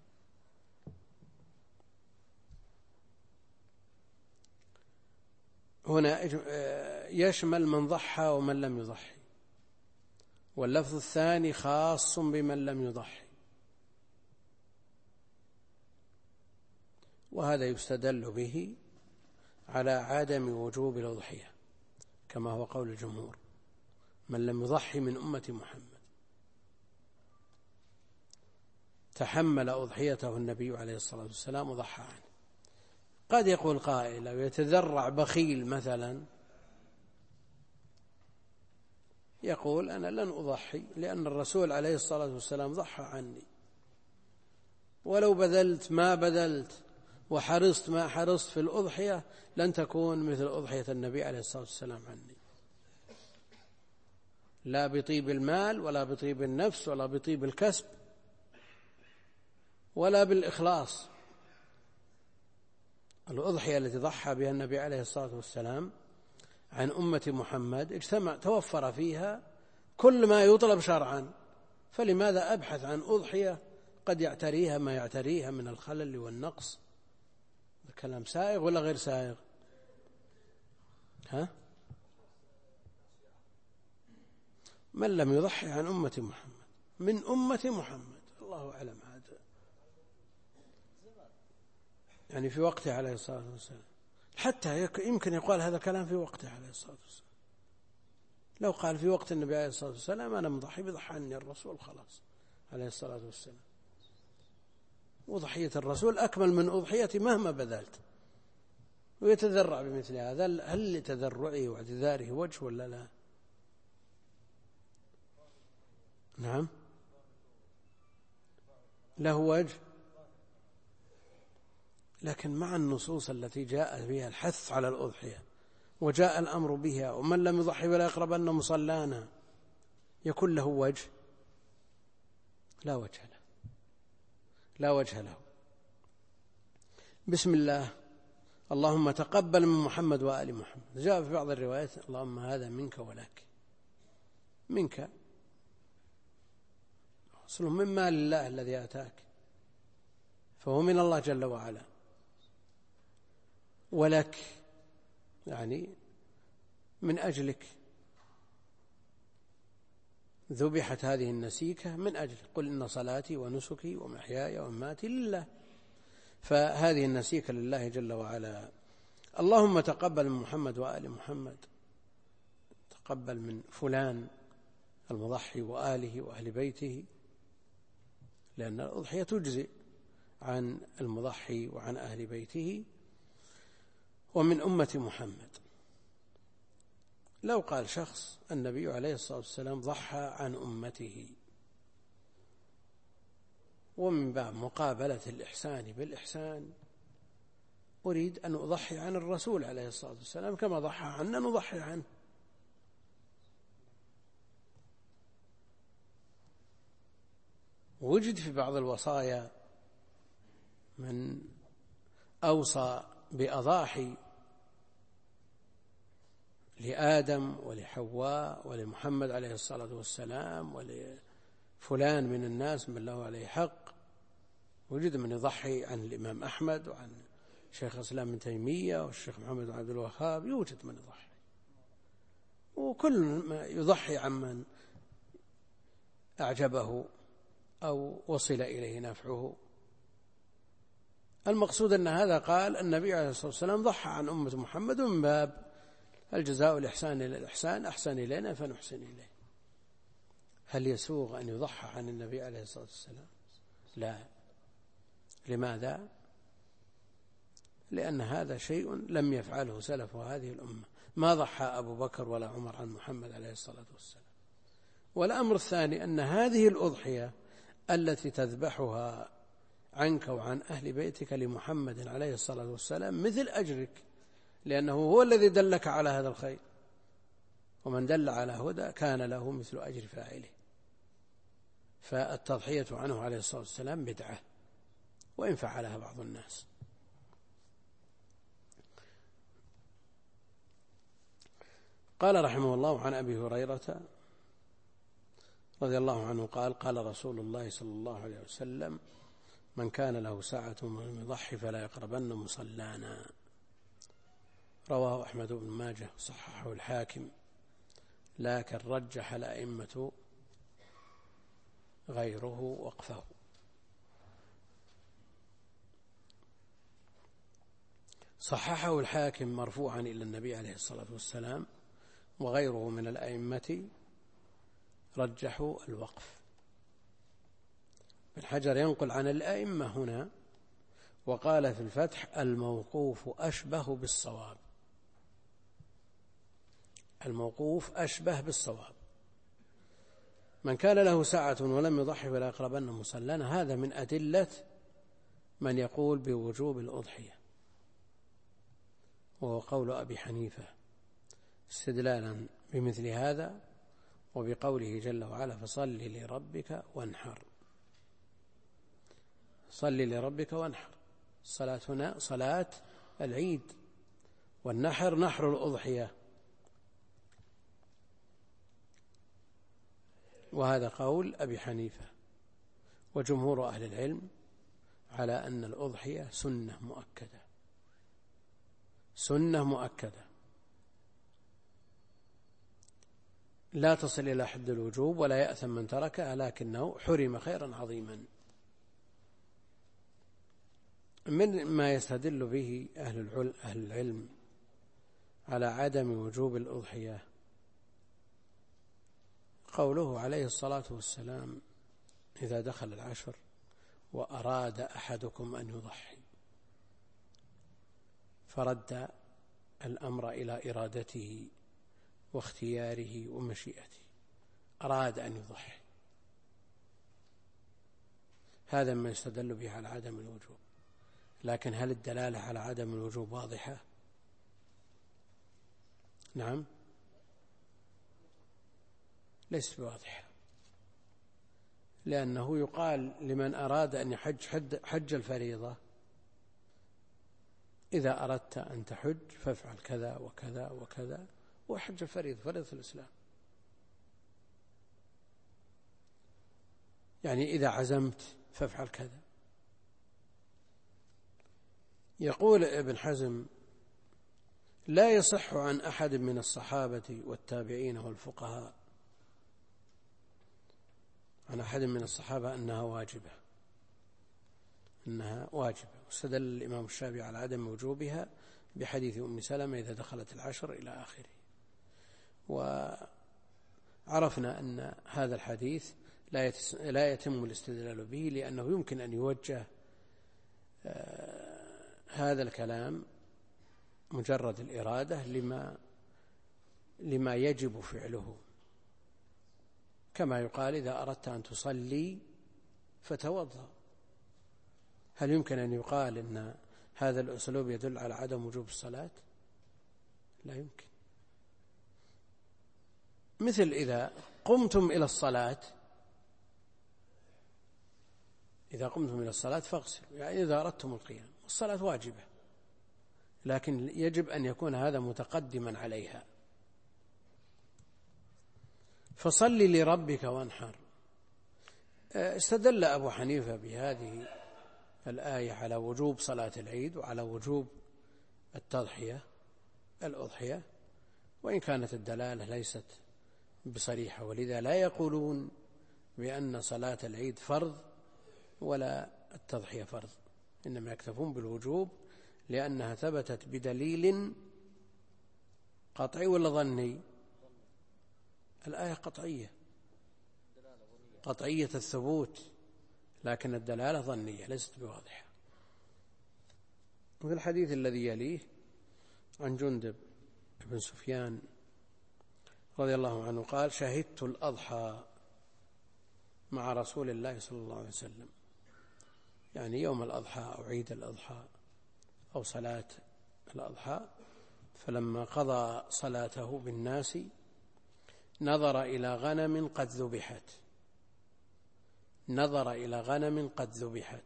هنا يشمل من ضحى ومن لم يضحي، واللفظ الثاني خاص بمن لم يضحي، وهذا يستدل به على عدم وجوب الأضحية كما هو قول الجمهور، من لم يضحي من أمة محمد تحمل أضحيته النبي عليه الصلاة والسلام وضحى عنه. قد يقول قائل أو يتذرع بخيل مثلا يقول أنا لن أضحي لأن الرسول عليه الصلاة والسلام ضحى عني، ولو بذلت ما بذلت وحرصت ما حرصت في الأضحية لن تكون مثل أضحية النبي عليه الصلاة والسلام عني، لا بطيب المال ولا بطيب النفس ولا بطيب الكسب ولا بالإخلاص. الأضحية التي ضحى بها النبي عليه الصلاة والسلام عن أمة محمد توفر فيها كل ما يطلب شرعا، فلماذا أبحث عن أضحية قد يعتريها ما يعتريها من الخلل والنقص؟ الكلام سائغ ولا غير سائغ؟ من لم يضحي عن أمة محمد من أمة محمد الله أعلم، هذا يعني في وقته عليه الصلاة والسلام، حتى يمكن يقال هذا كلام في وقته عليه الصلاة والسلام. لو قال في وقت النبي عليه الصلاة والسلام أنا مضحي بضحى عني الرسول خلاص عليه الصلاة والسلام، وضحية الرسول أكمل من أضحيتي مهما بذلت، ويتذرع بمثل هذا. هل لتذرعه واعتذاره وجه ولا لا؟ نعم له وجه، لكن مع النصوص التي جاء بها الحث على الأضحية وجاء الأمر بها ومن لم يضحي ولا يقربن مصلانا يكون له وجه؟ لا وجه له، لا وجه له. بسم الله اللهم تقبل من محمد وآل محمد، جاء في بعض الروايات اللهم هذا منك ولك، منك أصل من مال الله الذي آتاك فهو من الله جل وعلا، ولك يعني من أجلك ذبحت هذه النسيكة من أجل، قل إن صلاتي ونسكي ومحياي ومماتي لله، فهذه النسيكة لله جل وعلا. اللهم تقبل من محمد وآل محمد، تقبل من فلان المضحي وآله وأهل بيته، لأن الأضحية تجزئ عن المضحي وعن أهل بيته. ومن أمة محمد، لو قال شخص النبي عليه الصلاة والسلام ضحى عن أمته، ومن باب مقابلة الإحسان بالإحسان أريد أن أضحي عن الرسول عليه الصلاة والسلام كما ضحى عنا نضحي عنه، وجد في بعض الوصايا من أوصى بأضاحي لآدم ولحواء ولمحمد عليه الصلاة والسلام ولفلان من الناس من له عليه حق، وجد من يضحي عن الإمام أحمد وعن شيخ الإسلام ابن تيمية والشيخ محمد بن عبد الوهاب، يوجد من يضحي، وكل ما يضحي عمن أعجبه أو وصل إليه نفعه. المقصود أن هذا قال النبي عليه الصلاة والسلام ضحى عن أمة محمد من باب الجزاء والإحسان إلى الإحسان، أحسن إلينا فنحسن إليه. هل يسوغ أن يضحى عن النبي عليه الصلاة والسلام؟ لا. لماذا؟ لأن هذا شيء لم يفعله سلف هذه الأمة، ما ضحى أبو بكر ولا عمر عن محمد عليه الصلاة والسلام. والأمر الثاني أن هذه الأضحية التي تذبحها عنك وعن أهل بيتك لمحمد عليه الصلاة والسلام مثل أجرك، لأنه هو الذي دلك على هذا الخير، ومن دل على هدى كان له مثل أجر فاعله. فالتضحية عنه عليه الصلاة والسلام بدعة، وإن فعلها بعض الناس. قال رحمه الله عن أبي هريرة رضي الله عنه قال: قال رسول الله صلى الله عليه وسلم: من كان له ساعة ولم يضحي فلا يقربن مصلانا. رواه أحمد بن ماجه وصححه الحاكم، لكن رجح الأئمة غيره وقفه. صححه الحاكم مرفوعا إلى النبي عليه الصلاة والسلام، وغيره من الأئمة رجحوا الوقف. ابن حجر ينقل عن الأئمة هنا وقال في الفتح: الموقوف أشبه بالصواب. الموقوف أشبه بالصواب. من كان له ساعة ولم يضحي فلا يقربن مصلانا، هذا من أدلة من يقول بوجوب الأضحية، وهو قول أبي حنيفة، استدلالا بمثل هذا وبقوله جل وعلا: فصل لربك وانحر. صل لربك وانحر، الصلاة هنا صلاة العيد، والنحر نحر الأضحية. وهذا قول أبي حنيفة، وجمهور أهل العلم على أن الأضحية سنة مؤكدة، سنة مؤكدة لا تصل إلى حد الوجوب ولا يأثم من تركها، لكنه حرم خيرا عظيما. من ما يستدل به أهل العلم على عدم وجوب الأضحية قوله عليه الصلاة والسلام: إذا دخل العشر وأراد أحدكم أن يضحي، فرد الأمر إلى إرادته واختياره ومشيئته، أراد أن يضحي، هذا ما يستدل به على عدم الوجوب. لكن هل الدلالة على عدم الوجوب واضحة؟ نعم، ليست بواضحة، لأنه يقال لمن أراد أن يحج حج الفريضة: إذا أردت أن تحج فافعل كذا وكذا وكذا، وحج الفريضة، فريضة الإسلام. يعني إذا عزمت فافعل كذا. يقول ابن حزم: لا يصح عن أحد من الصحابة والتابعين والفقهاء، عن أحد من الصحابة أنها واجبة، واستدل الإمام الشافعي على عدم وجوبها بحديث أم سلمة: إذا دخلت العشر إلى آخره. وعرفنا أن هذا الحديث لا يتم الاستدلال به، لأنه يمكن أن يوجه هذا الكلام مجرد الإرادة لما يجب فعله، كما يقال: إذا أردت أن تصلي فتوضأ. هل يمكن أن يقال إن هذا الأسلوب يدل على عدم وجوب الصلاة؟ لا يمكن. مثل إذا قمتم إلى الصلاة فاغسلوا، يعني إذا أردتم القيام، الصلاة واجبة، لكن يجب أن يكون هذا متقدما عليها. فصل لربك وانحر. استدل أبو حنيفة بهذه الآية على وجوب صلاة العيد وعلى وجوب الأضحية، وإن كانت الدلالة ليست بصريحة، ولذا لا يقولون بأن صلاة العيد فرض ولا التضحية فرض، إنما يكتفون بالوجوب لأنها ثبتت بدليل قطعي ولا ظني. الآية قطعية الثبوت، لكن الدلالة ظنية ليست بواضحة. وفي الحديث الذي يليه عن جندب بن سفيان رضي الله عنه قال: شهدت الأضحى مع رسول الله صلى الله عليه وسلم يعني يوم الأضحى أو عيد الأضحى أو صلاة الأضحى، فلما قضى صلاته بالناس نظر إلى غنم قد ذبحت، نظر إلى غنم قد ذبحت،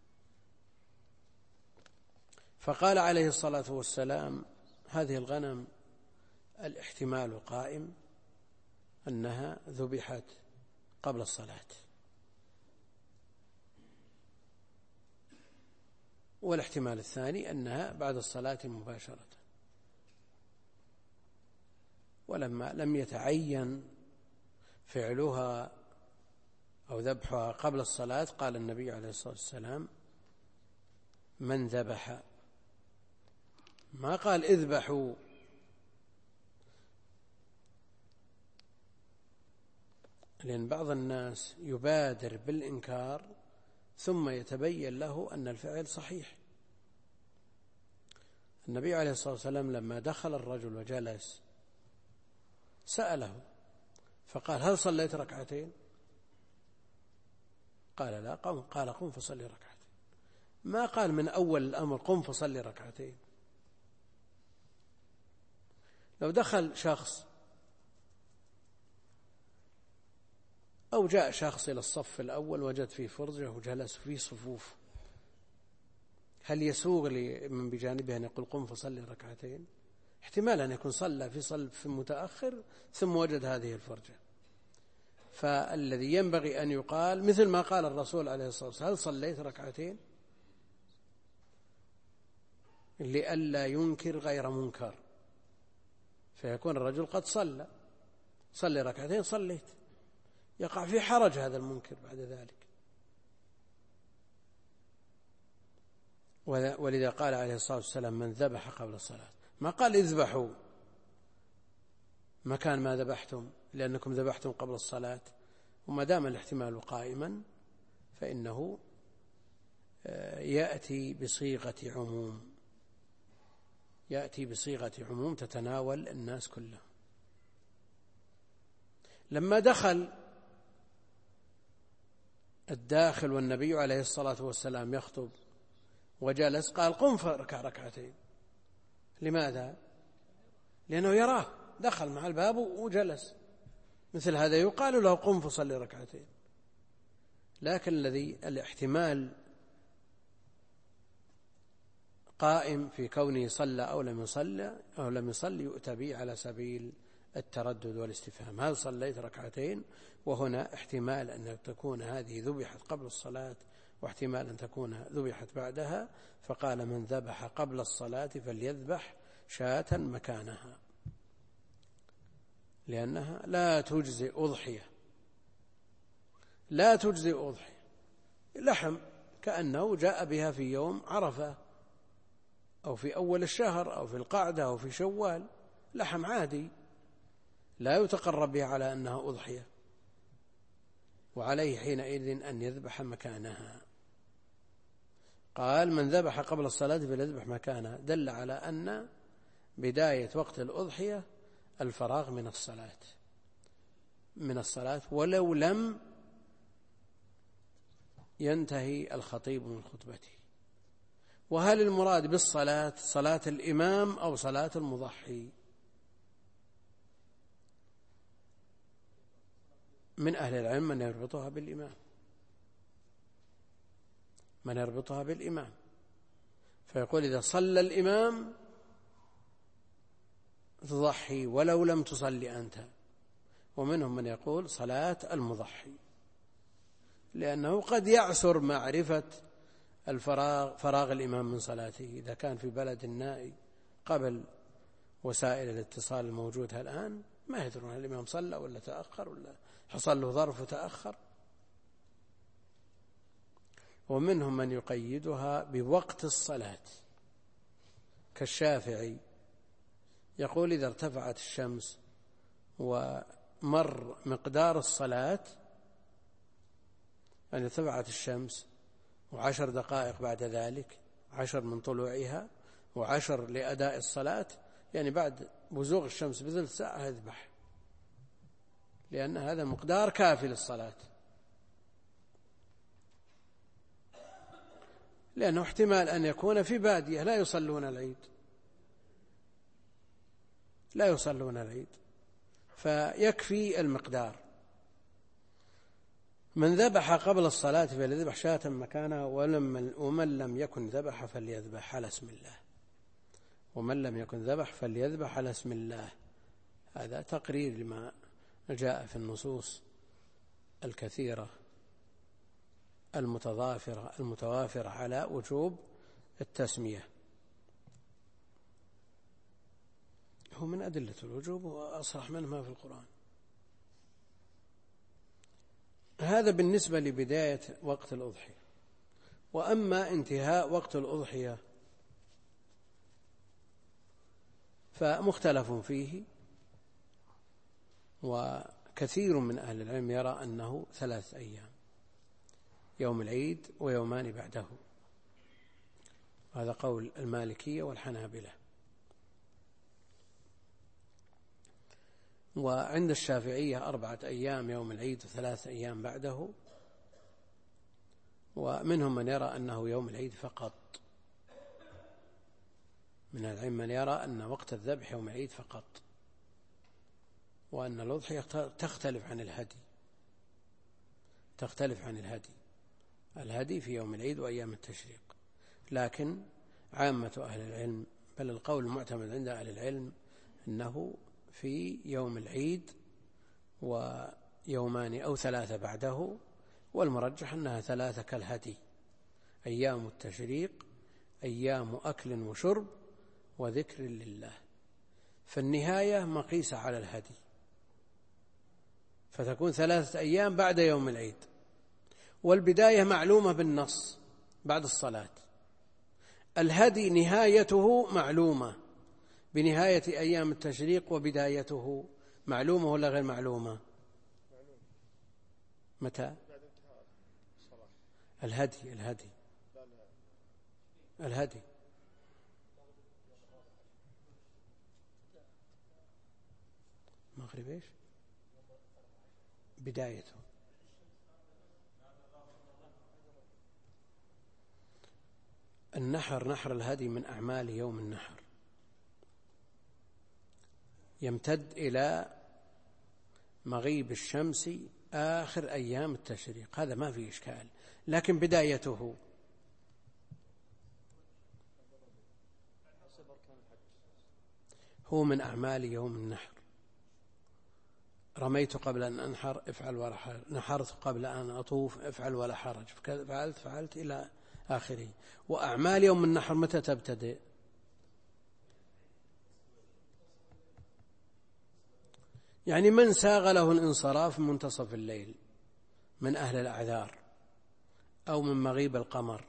فقال عليه الصلاة والسلام: هذه الغنم الاحتمال قائم أنها ذبحت قبل الصلاة، والاحتمال الثاني أنها بعد الصلاة مباشرة. ولما لم يتعين فعلها أو ذبحها قبل الصلاة قال النبي عليه الصلاة والسلام: من ذبح، ما قال اذبحوا، لأن بعض الناس يبادر بالإنكار ثم يتبين له أن الفعل صحيح. النبي عليه الصلاة والسلام لما دخل الرجل وجلس سأله فقال: هل صليت ركعتين؟ قال: لا. قال: قم فصلي ركعتين. ما قال من أول الأمر قم فصلي ركعتين. لو دخل شخص أو جاء شخص إلى الصف الأول وجد فيه فرجة وجلس فيه صفوف، هل يسوغ من بجانبه أن يقول قم فصلي ركعتين؟ احتمال أن يكون صلى في صف متأخر ثم وجد هذه الفرجة. فالذي ينبغي أن يقال مثل ما قال الرسول عليه الصلاة والسلام: هل صليت ركعتين؟ لئلا ينكر غير منكر، فيكون الرجل قد صلي ركعتين، صليت، يقع في حرج هذا المنكر بعد ذلك. ولذا قال عليه الصلاة والسلام: من ذبح قبل الصلاة، ما قال اذبحوا مكان ما ذبحتم لأنكم ذبحتم قبل الصلاة. وما دام الاحتمال قائما فإنه يأتي بصيغة عموم، يأتي بصيغة عموم تتناول الناس كلهم. لما دخل الداخل والنبي عليه الصلاة والسلام يخطب وجلس قال: قم فاركع ركعتين. لماذا؟ لأنه يراه دخل مع الباب وجلس، مثل هذا يقال له: قم فصلي ركعتين. لكن الذي الاحتمال قائم في كونه صلى أو لم يصلي يؤتى به على سبيل التردد والاستفهام: هل صليت ركعتين؟ وهنا احتمال أن تكون هذه ذبحت قبل الصلاة واحتمال أن تكون ذبحت بعدها، فقال: من ذبح قبل الصلاة فليذبح شاة مكانها، لأنها لا تجزئ أضحية، لا تجزئ أضحية. لحم كأنه جاء بها في يوم عرفة أو في أول الشهر أو في القعدة أو في شوال، لحم عادي لا يتقرب به على أنها أضحية، وعليه حينئذ أن يذبح مكانها. قال: من ذبح قبل الصلاة فليذبح مكانها، دل على أن بداية وقت الأضحية الفراغ من الصلاة ولو لم ينتهي الخطيب من خطبته. وهل المراد بالصلاة صلاة الإمام أو صلاة المضحي؟ من أهل العلم من يربطها بالإمام، فيقول: إذا صلى الإمام تضحي ولو لم تصلي أنت. ومنهم من يقول صلاة المضحي، لأنه قد يعسر معرفة فراغ الإمام من صلاته إذا كان في بلد نائي قبل وسائل الاتصال الموجودة الآن، ما يدرون هل الإمام صلى ولا تأخر ولا حصل له ظرف وتأخر. ومنهم من يقيدها بوقت الصلاة كالشافعي، يقول: إذا ارتفعت الشمس ومر مقدار الصلاة، يعني ارتفعت الشمس و10 دقائق بعد ذلك، 10 من طلوعها و10 لأداء الصلاة، يعني بعد بزوغ الشمس بثلث ساعة يذبح، لأن هذا مقدار كافي للصلاة. لأنه احتمال أن يكون في بادية لا يصلون العيد فيكفي المقدار. من ذبح قبل الصلاة فليذبح شاة مكانها، ومن لم يكن ذبح فليذبح على اسم الله. هذا تقرير لما جاء في النصوص الكثيرة المتوافرة على وجوب التسمية. هو من أدلة الوجوب وأصرح منه ما في القرآن. هذا بالنسبة لبداية وقت الأضحية. وأما انتهاء وقت الأضحية فمختلف فيه، وكثير من أهل العلم يرى أنه 3 أيام، يوم العيد ويومان بعده. هذا قول المالكية والحنابلة. وعند الشافعية 4 أيام يوم العيد و3 أيام بعده، ومنهم من يرى أنه يوم العيد فقط. من العلم من يرى أن وقت الذبح يوم العيد فقط، وأن الأضحية تختلف عن الهدي في يوم العيد وأيام التشريق. لكن عامة أهل العلم، بل القول المعتمد عند أهل العلم، أنه في يوم العيد ويومان أو 3 بعده، والمرجح أنها 3 كالهدي. أيام التشريق أيام أكل وشرب وذكر لله، فالنهاية مقيسة على الهدي، فتكون 3 أيام بعد يوم العيد، والبداية معلومة بالنص بعد الصلاة. الهدي نهايته معلومة بنهاية أيام التشريق، وبدايته معلومة ولا غير معلومة؟ متى؟ الهدي مغرب إيش؟ بدايته. نحر الهدي من أعمال يوم النحر يمتد إلى مغيب الشمس آخر أيام التشريق، هذا ما فيه إشكال. لكن بدايته هو من أعمال يوم النحر. رميت قبل أن أنحر، افعل ولا حرج. نحرت قبل أن أطوف، افعل ولا حرج. فعلت إلى آخره. وأعمال يوم النحر متى تبتدئ؟ يعني من ساغ له الانصراف من منتصف الليل من أهل الأعذار، أو من مغيب القمر،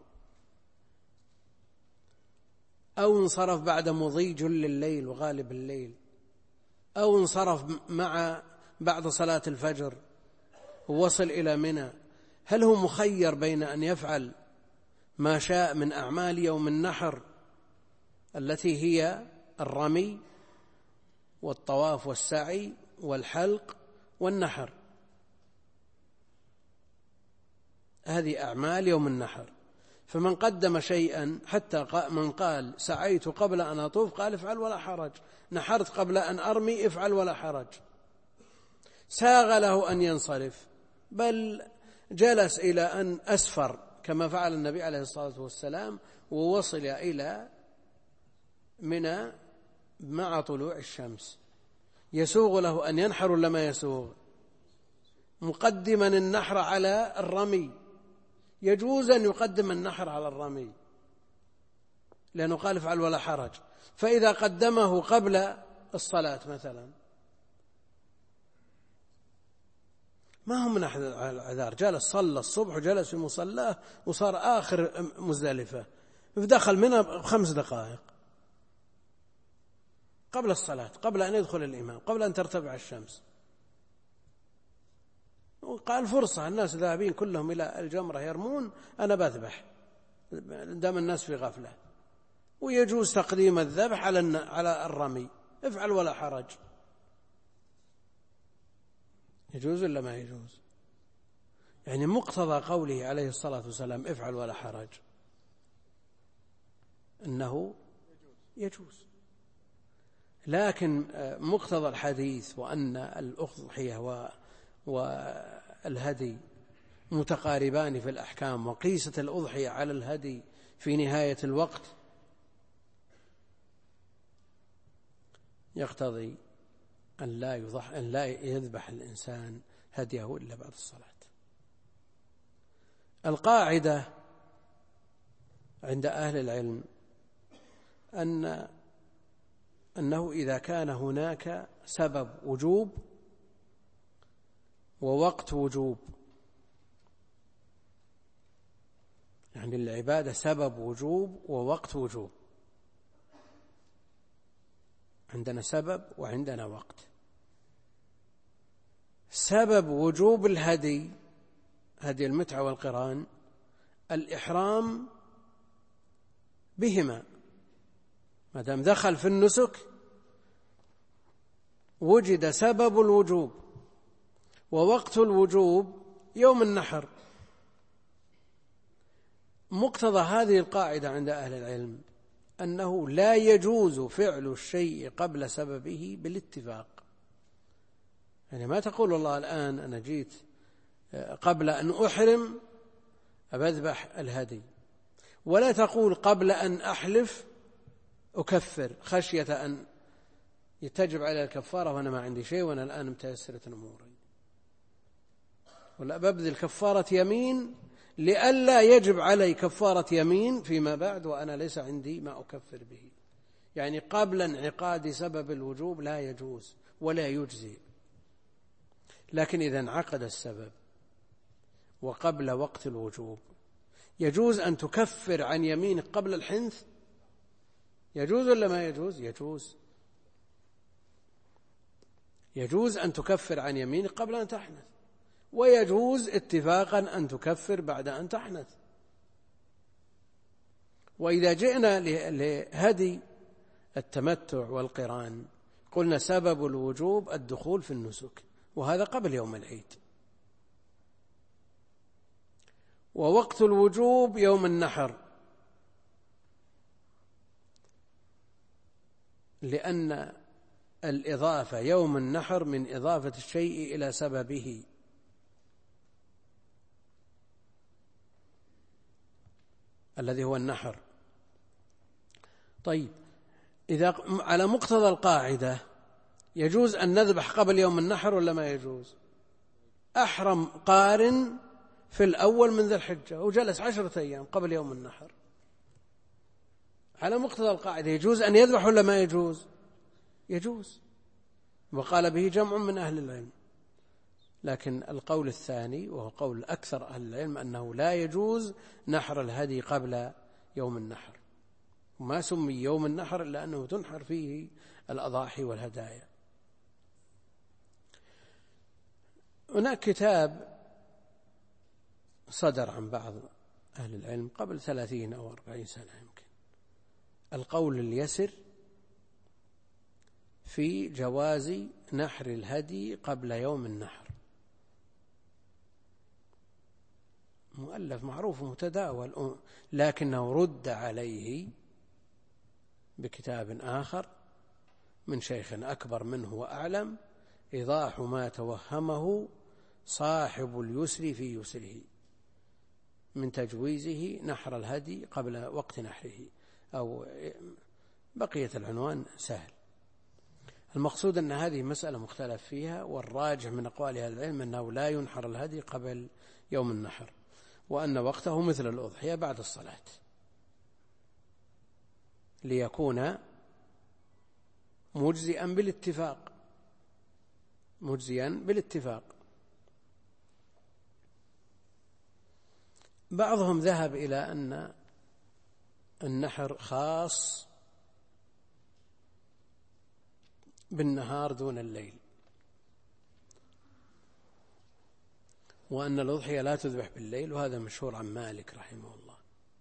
أو انصرف بعد مضي جل الليل وغالب الليل، أو انصرف بعد صلاة الفجر ووصل إلى منى، هل هو مخير بين أن يفعل ما شاء من أعمال يوم النحر التي هي الرمي والطواف والسعي والحلق والنحر؟ هذه أعمال يوم النحر. فمن قدم شيئا، حتى من قال سعيت قبل أن أطوف، قال افعل ولا حرج. نحرت قبل أن أرمي، افعل ولا حرج. ساغ له أن ينصرف، بل جلس إلى أن أسفر كما فعل النبي عليه الصلاة والسلام، ووصل إلى منى مع طلوع الشمس. يسوغ له أن ينحر ولا ما يسوغ؟ مقدما النحر على الرمي. يجوز أن يقدم النحر على الرمي، لأنه قال افعل ولا حرج. فإذا قدمه قبل الصلاة مثلا، ما هو من العذار، جلس صلى الصبح وجلس في مصلاه وصار آخر مزدلفة، فدخل منها 5 دقائق قبل الصلاة، قبل أن يدخل الإمام، قبل أن ترتفع الشمس، وقال فرصة، الناس ذاهبين كلهم إلى الجمرة يرمون، أنا بذبح دام الناس في غفلة. ويجوز تقديم الذبح على الرمي، افعل ولا حرج. يجوز ولا ما يجوز؟ يعني مقتضى قوله عليه الصلاة والسلام افعل ولا حرج أنه يجوز. لكن مقتضى الحديث وأن الأضحية والهدي متقاربان في الأحكام، وقيست الأضحية على الهدي في نهاية الوقت، يقتضي أن لا يذبح الإنسان هديه إلا بعد الصلاة. القاعدة عند أهل العلم أنه إذا كان هناك سبب وجوب ووقت وجوب، يعني العبادة سبب وجوب ووقت وجوب، عندنا سبب وعندنا وقت. سبب وجوب الهدي، هدي المتعة والقران، الإحرام بهما، ما دام دخل في النسك وجد سبب الوجوب، ووقت الوجوب يوم النحر. مقتضى هذه القاعدة عند أهل العلم أنه لا يجوز فعل الشيء قبل سببه بالاتفاق. يعني ما تقول والله الآن أنا جيت قبل أن أحرم أذبح الهدي، ولا تقول قبل أن أحلف أكفر خشية أن يتجب على الكفارة وأنا ما عندي شيء وأنا الآن متيسرة أموري، ولا ببذل كفارة يمين لئلا يجب علي كفارة يمين فيما بعد وأنا ليس عندي ما أكفر به. يعني قبل انعقاد سبب الوجوب لا يجوز ولا يجزي. لكن إذا انعقد السبب وقبل وقت الوجوب يجوز أن تكفر عن يمينك قبل الحنث. يجوز ولا ما يجوز؟ يجوز. يجوز أن تكفر عن يمينك قبل أن تحنث، ويجوز اتفاقا أن تكفر بعد أن تحنث. وإذا جئنا لهدي التمتع والقران قلنا سبب الوجوب الدخول في النسك، وهذا قبل يوم العيد، ووقت الوجوب يوم النحر، لأن الإضافة يوم النحر من إضافة الشيء إلى سببه. الذي هو النحر. طيب، إذا على مقتضى القاعدة يجوز أن نذبح قبل يوم النحر ولا ما يجوز؟ أحرم قارن في الأول من ذي الحجة وجلس 10 أيام قبل يوم النحر، على مقتضى القاعدة يجوز أن يذبح ولا ما يجوز؟ يجوز، وقال به جمع من أهل العلم. لكن القول الثاني وهو قول أكثر أهل العلم أنه لا يجوز نحر الهدي قبل يوم النحر، وما سمي يوم النحر إلا أنه تنحر فيه الأضاحي والهدايا. هناك كتاب صدر عن بعض أهل العلم قبل 30 أو 40 سنة يمكن، القول اليسر في جواز نحر الهدي قبل يوم النحر، مؤلف معروف ومتداول، لكنه رد عليه بكتاب آخر من شيخ أكبر منه وأعلم، إيضاح ما توهمه صاحب اليسر في يسره من تجويزه نحر الهدي قبل وقت نحره، أو بقية العنوان سهل. المقصود أن هذه مسألة مختلف فيها، والراجح من أقوال أهل العلم أنه لا ينحر الهدي قبل يوم النحر، وأن وقته مثل الأضحية بعد الصلاة، ليكون مجزئا بالاتفاق. بعضهم ذهب إلى أن النحر خاص بالنهار دون الليل، وأن الأضحية لا تذبح بالليل، وهذا مشهور عن مالك رحمه الله،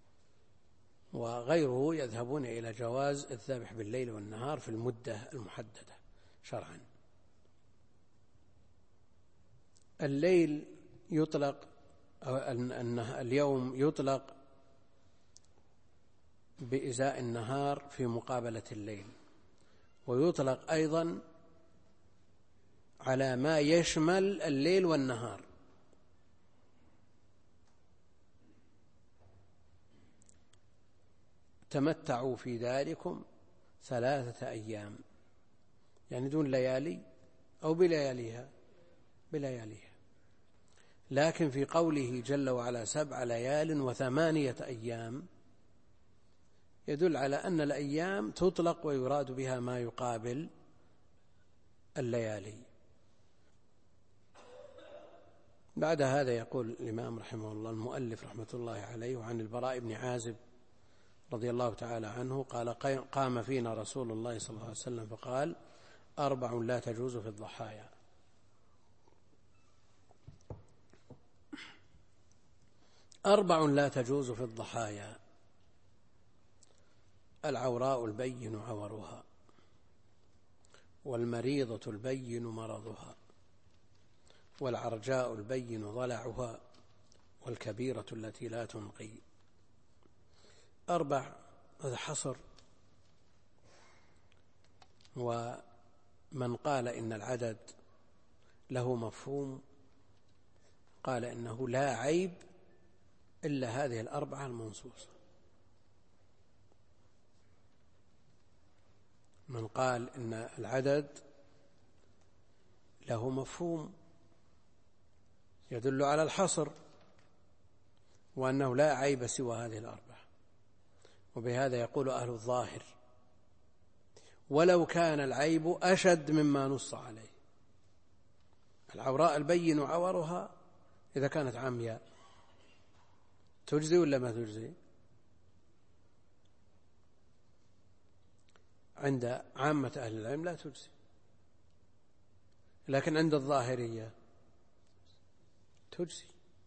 وغيره يذهبون إلى جواز الذبح بالليل والنهار في المدة المحددة شرعا. الليل يطلق، أو اليوم يطلق بإزاء النهار في مقابلة الليل، ويطلق أيضا على ما يشمل الليل والنهار. تمتعوا في ذلكم 3 أيام، يعني دون ليالي أو بلياليها، لكن في قوله جل وعلا 7 ليال و8 أيام يدل على أن الأيام تطلق ويراد بها ما يقابل الليالي. بعد هذا يقول الإمام رحمه الله المؤلف رحمة الله عليه: وعن البراء بن عازب رضي الله تعالى عنه قال: قام فينا رسول الله صلى الله عليه وسلم فقال: 4 لا تجوز في الضحايا. 4 لا تجوز في الضحايا: العوراء البين عورها، والمريضة البين مرضها، والعرجاء البين ضلعها، والكبيرة التي لا تنقي. 4 هذا حصر. ومن قال إن العدد له مفهوم قال إنه لا عيب إلا هذه 4 المنصوصة. من قال إن العدد له مفهوم يدل على الحصر، وأنه لا عيب سوى هذه 4. وبهذا يقول أهل الظاهر: ولو كان العيب أشد مما نص عليه. العوراء البين عورها إذا كانت عمياء تجزي ولا ما تجزي؟ عند عامة أهل العلم لا تجزي، لكن عند الظاهرية تجزي.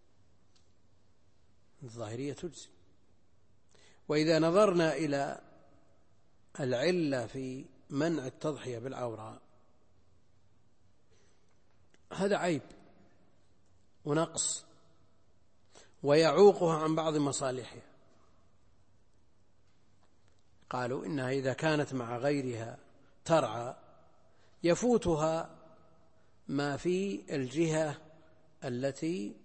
الظاهرية تجزي. وإذا نظرنا إلى العلة في منع التضحية بالعوراء، هذا عيب ونقص ويعوقها عن بعض مصالحها. قالوا إنها إذا كانت مع غيرها ترعى يفوتها ما في الجهة التي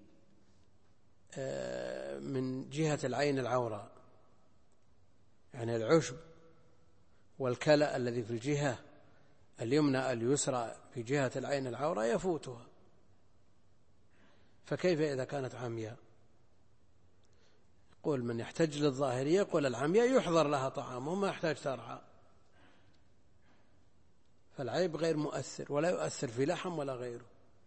من جهة العين العوراء، يعني العشب والكلأ الذي في الجهة اليمنى اليسرى في جهة العين العوراء يفوتها. فكيف إذا كانت عمياء؟ يقول من يحتج للظاهرية يقول العمياء يحضر لها طعامه ما يحتاج ترعى، فالعيب غير مؤثر ولا يؤثر في لحم ولا غيره.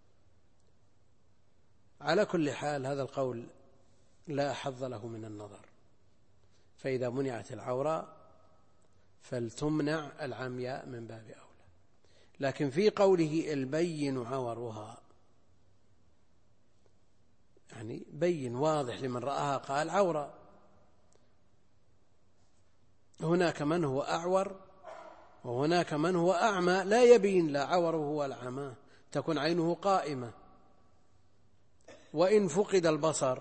على كل حال هذا القول لا حظ له من النظر، فإذا منعت العوراء فلتمنع العمياء من باب أولى. لكن في قوله البين عورها، يعني بين واضح لمن رآها قال عورة. هناك من هو أعور وهناك من هو أعمى لا يبين لا عوره ولا عماه، تكون عينه قائمة، وإن فقد البصر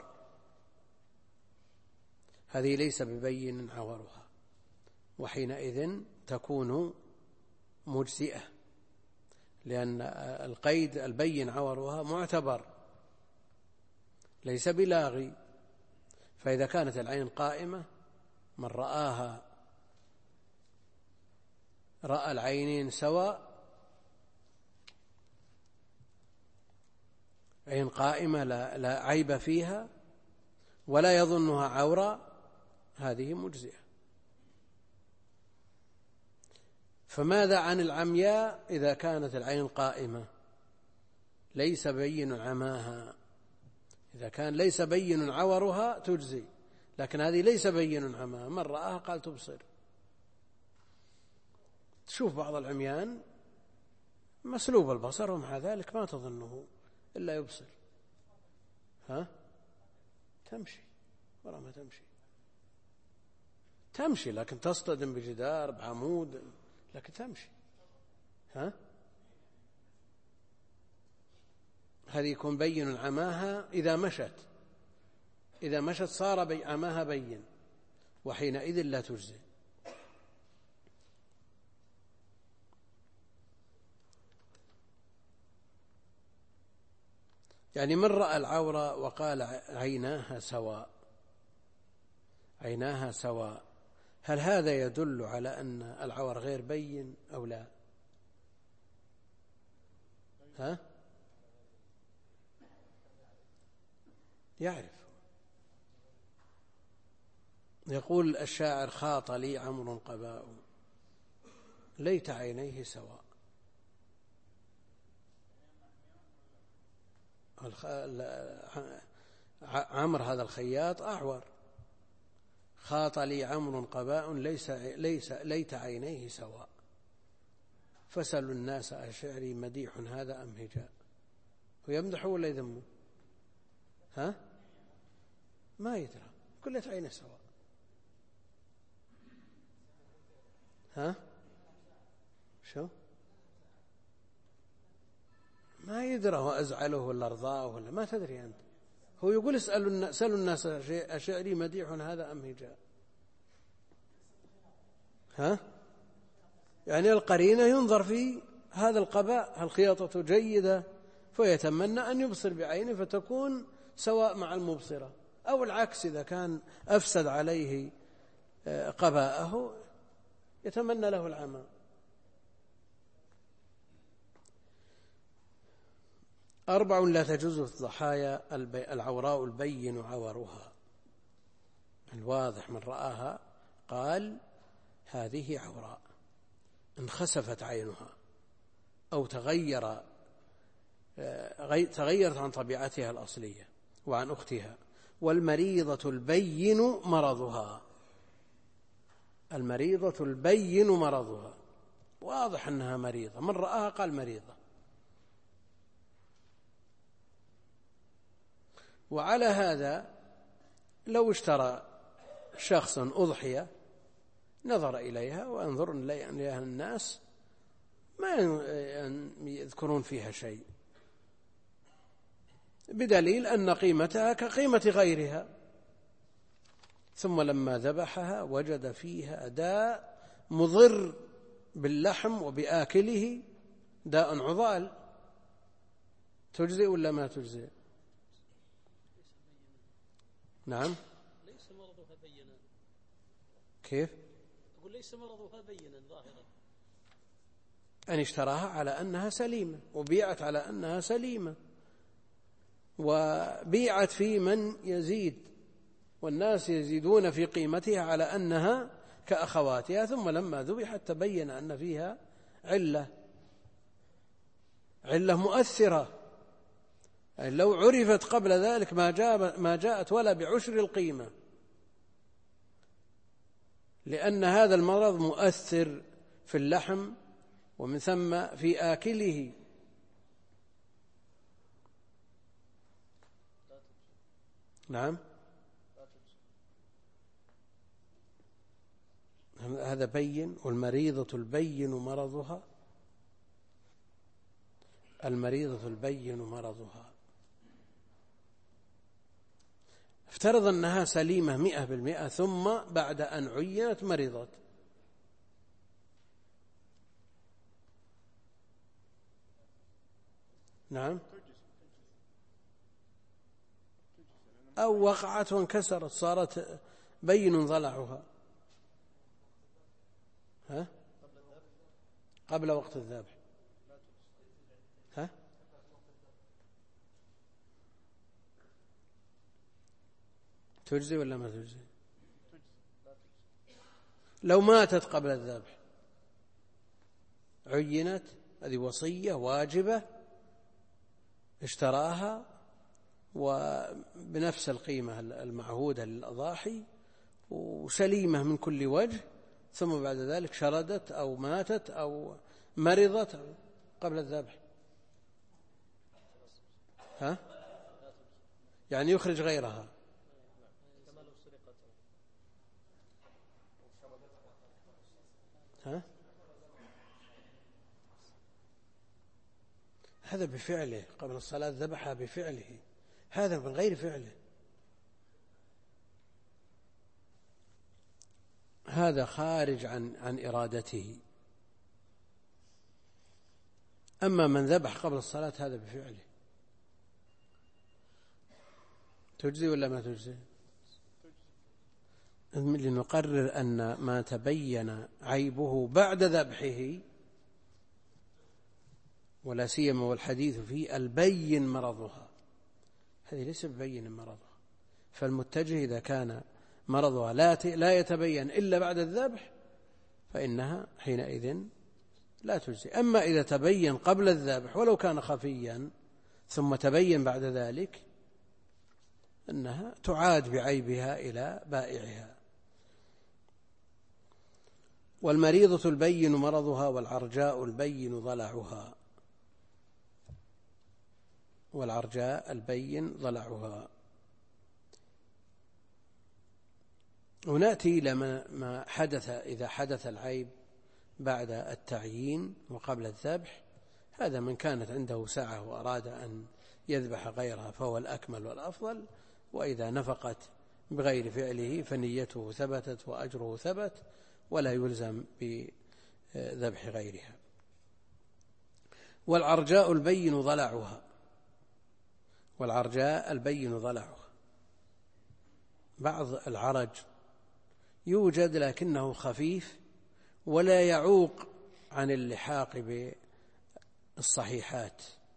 هذه ليس ببين عورها، وحينئذ تكون مجزئة، لأن القيد البين عورها معتبر ليس بلاغي. فإذا كانت العين قائمة من رآها رأى العينين سواء، عين قائمة لا عيب فيها ولا يظنها عورة، هذه مجزئة. فماذا عن العمياء إذا كانت العين قائمة ليس بين عماها؟ إذا كان ليس بين عورها تجزي، لكن هذه ليس بين عماها، من رآها قال تبصر. تشوف بعض العميان مسلوب البصر ومع ذلك ما تظنه إلا يبصر، تمشي ولا ما تمشي لكن تصطدم بجدار بعمود، لكن تمشي. هذه يكون بين عماها إذا مشت صار عماها بين، وحينئذ لا تجزي. يعني من رأى العورة وقال عيناها سواء، عيناها سواء، هل هذا يدل على أن العور غير بين أو لا؟ ها؟ يعرف. يقول الشاعر: خاط لي عمرو قباء ليت عينيه سواء. عمرو هذا الخياط أعور. خاط لي عمرو قباء ليت عينيه سواء، فسلوا الناس أشعري مديح هذا أم هجاء. ويمدحه ولا يذمه؟ ها؟ ما يدرى، كل عينه سواء. ها؟ شو؟ ما يدرى هو أزعله ولا أرضاه ولا ما تدري أنت. هو يقول سألوا الناس أشعري مديح هذا أم هجاء. ها؟ يعني القرينة ينظر في هذا القباء، الخياطة جيدة فيتمنى أن يبصر بعينه فتكون سواء مع المبصرة، أو العكس إذا كان أفسد عليه قباءه يتمنى له العمى. 4 لا تجوز في الضحايا العوراء البين عورها. الواضح من رآها قال هذه عوراء، انخسفت عينها أو تغيرت عن طبيعتها الأصلية وعن أختها. والمريضة البين مرضها، المريضة البين مرضها، واضح أنها مريضة، من رآها قال مريضة. وعلى هذا لو اشترى شخص أضحية نظر إليها وانظر إليها الناس ما يذكرون فيها شيء، بدليل أن قيمتها كقيمة غيرها، ثم لما ذبحها وجد فيها داء مضر باللحم وبآكله، داء عضال، تجزئ ولا ما تجزئ؟ نعم. ليس مرضها بينا. كيف؟ أقول ليس مرضها بينا ظاهرا. أن اشتراها على أنها سليمة وبيعت على أنها سليمة، وبيعت في من يزيد، والناس يزيدون في قيمتها على أنها كأخواتها، ثم لما ذبحت تبين أن فيها علة مؤثرة. يعني لو عرفت قبل ذلك ما جاءت ولا بعشر القيمة، لأن هذا المرض مؤثر في اللحم ومن ثم في آكله. نعم، هذا بين. والمريضة البين مرضها، المريضة البين مرضها. افترض أنها سليمة 100%، ثم بعد أن عينت مرضت، نعم، أو وقعت وانكسرت صارت بين ضلعها، ها؟ قبل وقت الذبح، ها؟ تجزي ولا ما تجزي؟ لو ماتت قبل الذبح عينت، هذه وصية واجبة، اشتراها وبنفس القيمة المعهودة للأضاحي وسليمة من كل وجه، ثم بعد ذلك شردت أو ماتت أو مرضت قبل الذبح، ها؟ يعني يخرج غيرها. ها؟ هذا بفعله قبل الصلاة، ذبحها بفعله، هذا من غير فعله. هذا خارج عن إرادته. أما من ذبح قبل الصلاة هذا بفعله. تجزي ولا ما تجزي؟ لنقرر أن ما تبين عيبه بعد ذبحه، ولا سيما والحديث فيه البين مرضها، هذه ليس ببين مرضها. فالمتجه إذا كان مرضها لا يتبين إلا بعد الذبح فإنها حينئذ لا تجزي. أما إذا تبين قبل الذبح ولو كان خفيا ثم تبين بعد ذلك أنها تعاد بعيبها إلى بائعها. والمريضة البين مرضها والعرجاء البين ضلعها. والعرجاء البين ضلعها. ونأتي إلى ما حدث إذا حدث العيب بعد التعيين وقبل الذبح. هذا من كانت عنده سعة وأراد أن يذبح غيرها فهو الأكمل والأفضل، وإذا نفقت بغير فعله فنيته ثبتت وأجره ثبت ولا يلزم بذبح غيرها. والعرجاء البين ضلعها. والعرجاء البين ضلعها. بعض العرج يوجد لكنه خفيف ولا يعوق عن اللحاق بالصحيحات،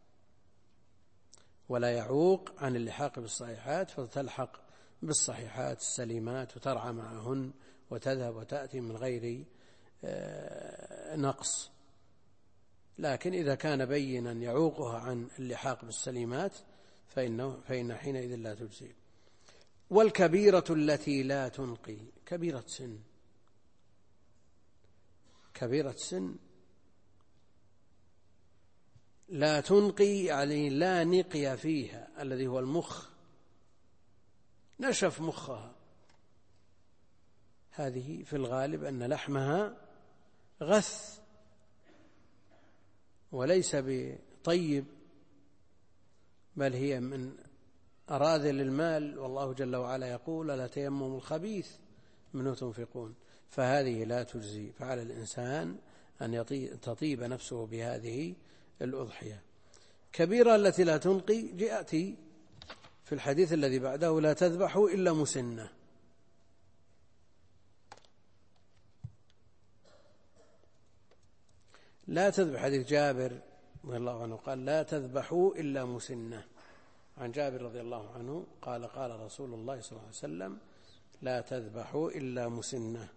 ولا يعوق عن اللحاق بالصحيحات، فتلحق بالصحيحات السليمات وترعى معهن وتذهب وتأتي من غير نقص. لكن إذا كان بينا يعوقها عن اللحاق بالسليمات فإن حينئذ لا تجزي. والكبيرة التي لا تنقي. كبيرة سن. كبيرة سن لا تنقي يعني لا نقي فيها، الذي هو المخ، نشف مخها. هذه في الغالب أن لحمها غث وليس بطيب، بل هي من أراذل المال، والله جل وعلا يقول لا تيمموا الخبيث منه تنفقون. فهذه لا تجزي. فعلى الإنسان أن تطيب نفسه بهذه الأضحية. كبيرة التي لا تنقي جاءتي في الحديث الذي بعده لا تذبحوا إلا مسنة. لا تذبح. حديث جابر رضي الله عنه قال لا تذبحوا إلا مسنة. عن جابر رضي الله عنه قال قال رسول الله صلى الله عليه وسلم لا تذبحوا إلا مسنة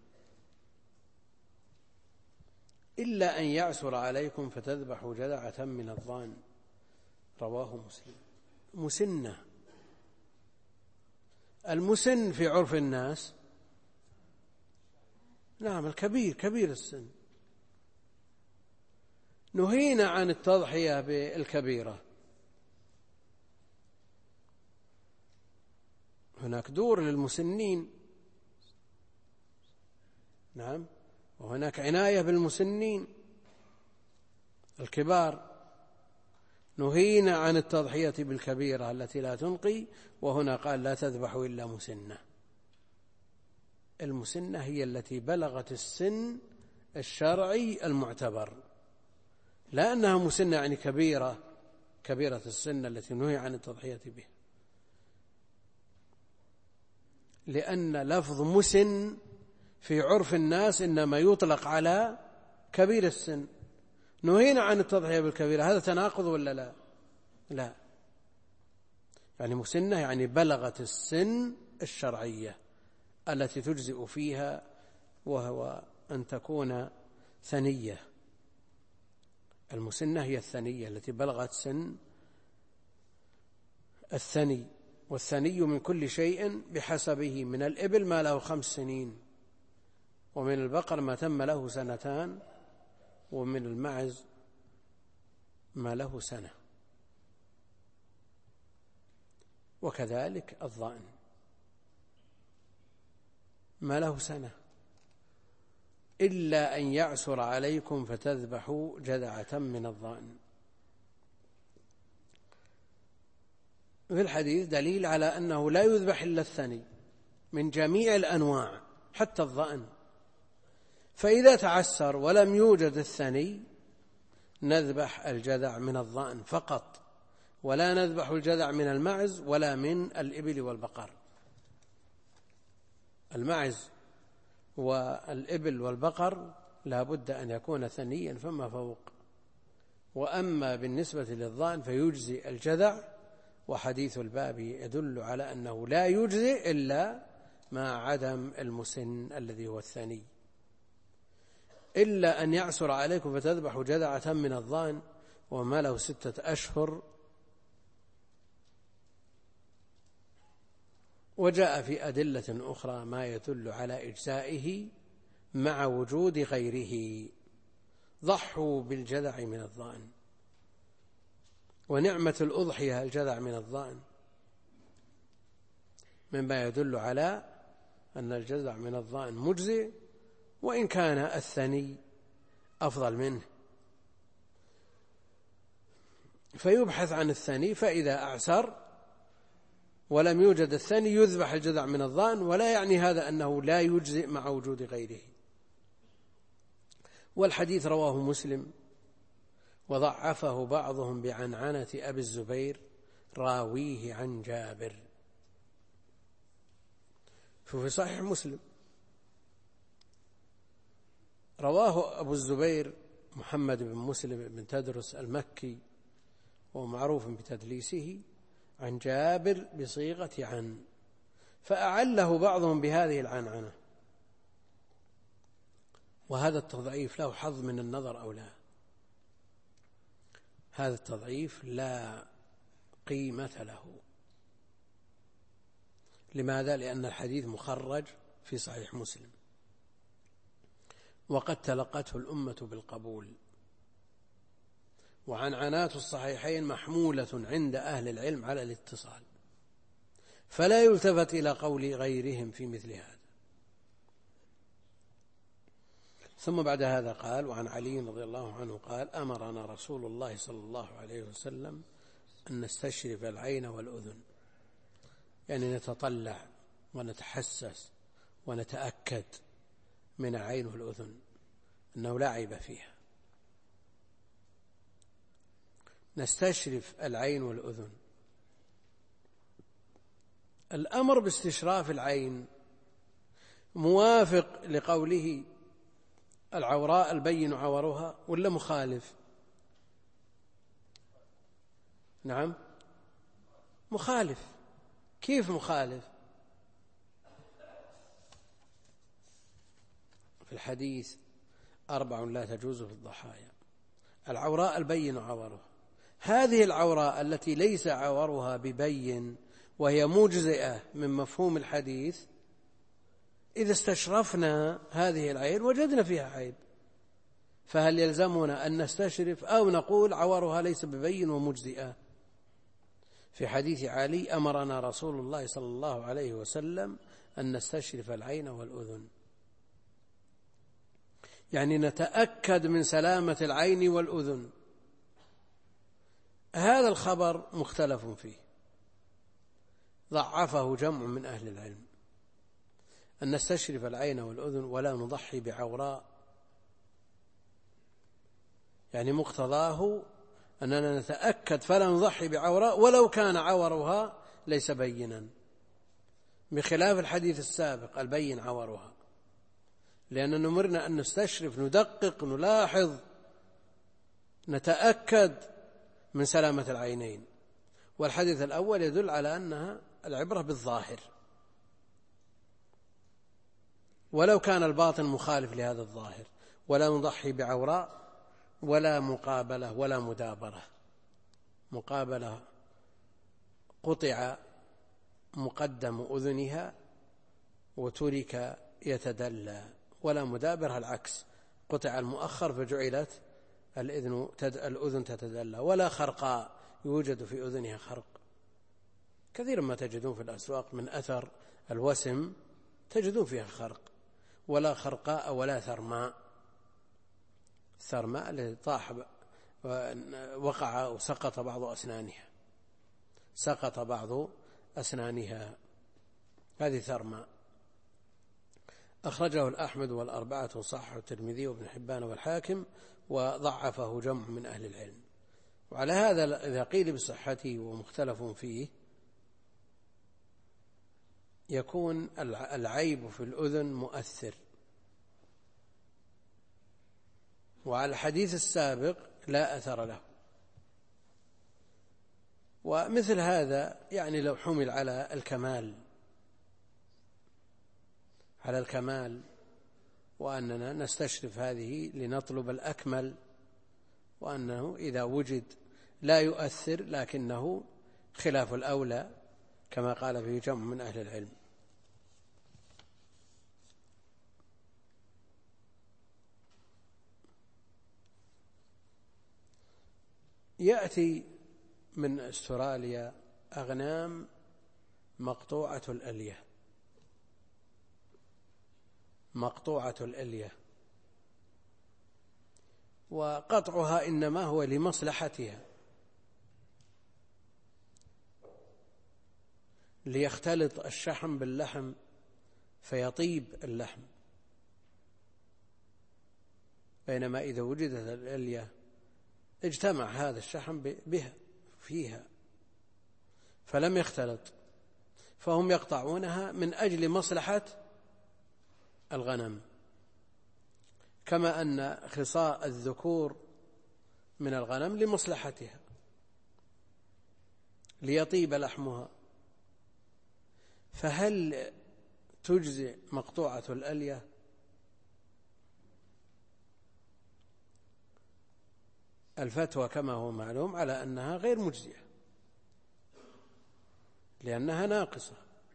إلا أن يعسر عليكم فتذبحوا جذعة من الضان. رواه مسلم. مسنة. المسن في عرف الناس نعم الكبير، كبير السن. نهينا عن التضحية بالكبيرة. هناك دور للمسنين، نعم، وهناك عناية بالمسنين الكبار. نهينا عن التضحية بالكبيرة التي لا تنقي، وهنا قال لا تذبحوا إلا مسنة. المسنة هي التي بلغت السن الشرعي المعتبر، لا أنها مسنة يعني كبيرة السن التي نهي عن التضحية بها، لأن لفظ مسن في عرف الناس إنما يطلق على كبير السن. نهينا عن التضحية بالكبيرة، هذا تناقض ولا لا؟ لا، يعني مسنة يعني بلغت السن الشرعية التي تجزئ فيها، وهو أن تكون ثنية. المسنة هي الثنية التي بلغت سن الثني، والثني من كل شيء بحسبه، من الإبل ما له 5 سنين، ومن البقر ما تم له 2 سنين، ومن المعز ما له 1 سنة، وكذلك الضأن ما له 1 سنة. إلا أن يعسر عليكم فتذبحوا جذعة من الضأن. في الحديث دليل على أنه لا يذبح إلا الثني من جميع الأنواع حتى الضأن، فإذا تعسر ولم يوجد الثني نذبح الجذع من الضأن فقط، ولا نذبح الجذع من المعز ولا من الإبل والبقر. المعز والإبل والبقر لا بد أن يكون ثنيا فما فوق. وأما بالنسبة للضأن فيجزي الجذع، وحديث الباب يدل على أنه لا يجزي إلا مع عدم المسن الذي هو الثني، إلا أن يعسر عليكم فتذبحوا جذعة من الضأن وما له 6 أشهر. وجاء في أدلة أخرى ما يدل على إجزائه مع وجود غيره. ضحوا بالجذع من الضأن، ونعمة الأضحية الجذع من الضأن، مما يدل على أن الجذع من الضأن مجزئ، وإن كان الثني أفضل منه. فيبحث عن الثني، فإذا أعسر ولم يوجد الثني يذبح الجذع من الضأن، ولا يعني هذا أنه لا يجزئ مع وجود غيره. والحديث رواه مسلم وضعفه بعضهم بعنعنة أبي الزبير راويه عن جابر. ففي صحيح مسلم رواه أبو الزبير محمد بن مسلم بن تدرس المكي ومعروف بتدليسه عن جابر بصيغة عن، فأعله بعضهم بهذه العنعنة. وهذا التضعيف له حظ من النظر أو لا؟ هذا التضعيف لا قيمة له. لماذا؟ لأن الحديث مخرج في صحيح مسلم، وقد تلقته الأمة بالقبول، وعنعنات الصحيحين محمولة عند أهل العلم على الاتصال، فلا يلتفت إلى قول غيرهم في مثل هذا. ثم بعد هذا قال: وعن علي رضي الله عنه قال: أمرنا رسول الله صلى الله عليه وسلم أن نستشرف العين والأذن، يعني نتطلع ونتحسس ونتأكد من العين والأذن أنه لا عيب فيها. نستشرف العين والأذن. الأمر باستشراف العين موافق لقوله العوراء البين عورها ولا مخالف؟ نعم مخالف. كيف مخالف؟ في الحديث 4 لا تجوز في الضحايا: العوراء البين عورها. هذه العوراء التي ليس عورها ببين وهي مجزئة من مفهوم الحديث، إذا استشرفنا هذه العين وجدنا فيها عيب، فهل يلزمنا أن نستشرف أو نقول عورها ليس ببين ومجزئة؟ في حديث علي: أمرنا رسول الله صلى الله عليه وسلم أن نستشرف العين والأذن، يعني نتأكد من سلامة العين والأذن. هذا الخبر مختلف فيه، ضعفه جمع من أهل العلم، أن نستشرف العين والأذن ولا نضحي بعوراء، يعني مقتضاه أننا نتأكد فلا نضحي بعوراء ولو كان عورها ليس بينا، بخلاف الحديث السابق البين عورها، لأننا نمرنا أن نستشرف، ندقق، نلاحظ، نتأكد من سلامة العينين. والحديث الأول يدل على أنها العبرة بالظاهر، ولو كان الباطن مخالف لهذا الظاهر. ولا نضحي بعوراء ولا مقابلة ولا مدابرة. مقابلة قطع مقدم أذنها وترك يتدلى، ولا مدابرة العكس، قطع المؤخر فجعلت الأذن تتدلى. ولا خرقاء يوجد في أذنها خرق، كثيرا ما تجدون في الأسواق من أثر الوسم تجدون فيها خرق. ولا خرقاء ولا ثرماء. الثرماء الذي طاح وقع وسقط بعض أسنانها، سقط بعض أسنانها، هذه ثرماء. أخرجه الأحمد والأربعة وصححه الترمذي وابن حبان والحاكم، وضعفه جمع من أهل العلم. وعلى هذا إذا قيل بصحته ومختلف فيه يكون العيب في الأذن مؤثر. وعلى الحديث السابق لا أثر له. ومثل هذا يعني لو حمل على الكمال وأننا نستشرف هذه لنطلب الأكمل، وأنه إذا وجد لا يؤثر لكنه خلاف الأولى كما قال فيه جمع من أهل العلم. يأتي من أستراليا أغنام مقطوعة الألية، وقطعها إنما هو لمصلحتها، ليختلط الشحم باللحم فيطيب اللحم، بينما إذا وجدت الألية اجتمع هذا الشحم بها فيها فلم يختلط، فهم يقطعونها من أجل مصلحة الغنم، كما أن خصاء الذكور من الغنم لمصلحتها ليطيب لحمها. فهل تجزي مقطوعة الألية؟ الفتوى كما هو معلوم على أنها غير مجزية لأنها ناقصة.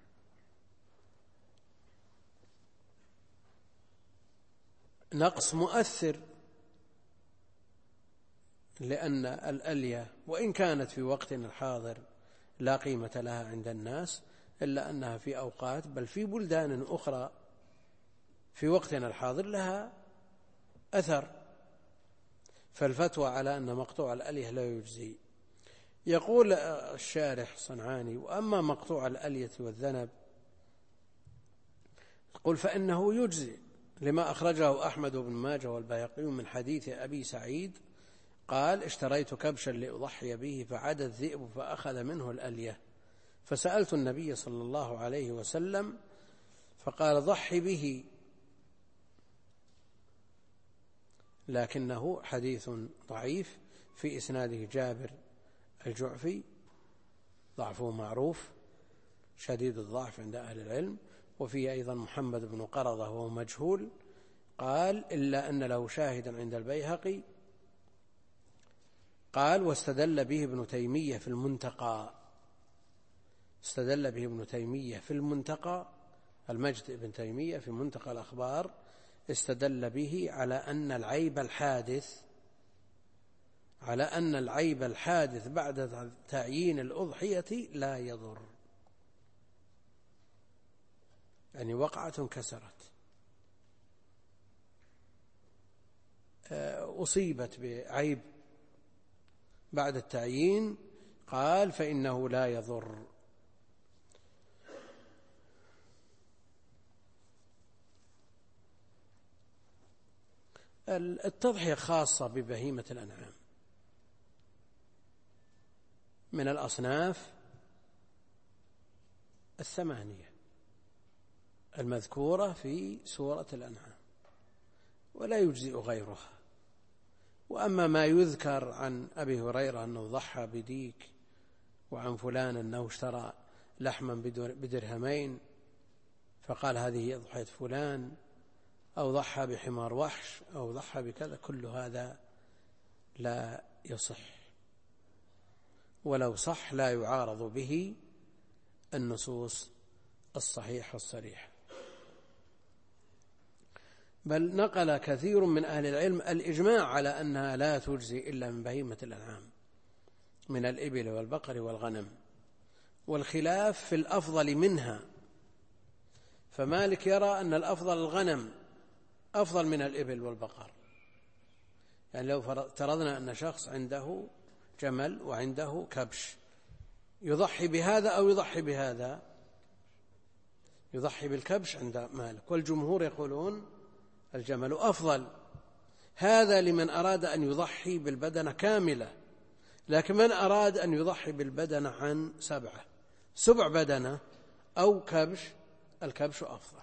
نقص مؤثر، لأن الألية وإن كانت في وقتنا الحاضر لا قيمة لها عند الناس، إلا أنها في أوقات بل في بلدان أخرى في وقتنا الحاضر لها أثر، فالفتوى على أن مقطوع الألية لا يجزي. يقول الشارح صنعاني: وأما مقطوع الألية والذنب يقول فإنه يجزي، لما أخرجه أحمد بن ماجه والبيهقي من حديث أبي سعيد قال: اشتريت كبشا لأضحي به فعدا الذئب فأخذ منه الألية، فسألت النبي صلى الله عليه وسلم فقال: ضحي به، لكنه حديث ضعيف، في إسناده جابر الجعفي ضعفه معروف شديد الضعف عند أهل العلم، وفيه أيضا محمد بن قرضة وهو مجهول. قال: إلا أن له شاهدا عند البيهقي. قال: واستدل به ابن تيمية في المنتقى، استدل به ابن تيمية في المنتقى، المجد ابن تيمية في منتقى الأخبار استدل به على أن العيب الحادث بعد تعيين الأضحية لا يضر، يعني وقعة كسرت أصيبت بعيب بعد التعيين، قال: فإنه لا يضر. التضحية خاصة ببهيمة الأنعام من الأصناف 8 المذكورة في سورة الأنعام، ولا يجزئ غيرها. وأما ما يذكر عن أبي هريرة أنه ضحى بديك، وعن فلان أنه اشترى لحما بدرهمين فقال هذه أضحية فلان، أو ضحى بحمار وحش، أو ضحى بكذا، كل هذا لا يصح، ولو صح لا يعارض به النصوص الصحيحة الصريحة. بل نقل كثير من أهل العلم الإجماع على أنها لا تجزي إلا من بهيمة الأنعام من الإبل والبقر والغنم، والخلاف في الأفضل منها. فمالك يرى أن الأفضل الغنم أفضل من الإبل والبقر، يعني لو افترضنا أن شخص عنده جمل وعنده كبش، يضحي بهذا أو يضحي بهذا؟ يضحي بالكبش عند مالك، والجمهور يقولون الجمل أفضل. هذا لمن أراد أن يضحي بالبدنة كاملة، لكن من أراد أن يضحي بالبدنة عن 7 بدنة أو كبش، الكبش أفضل.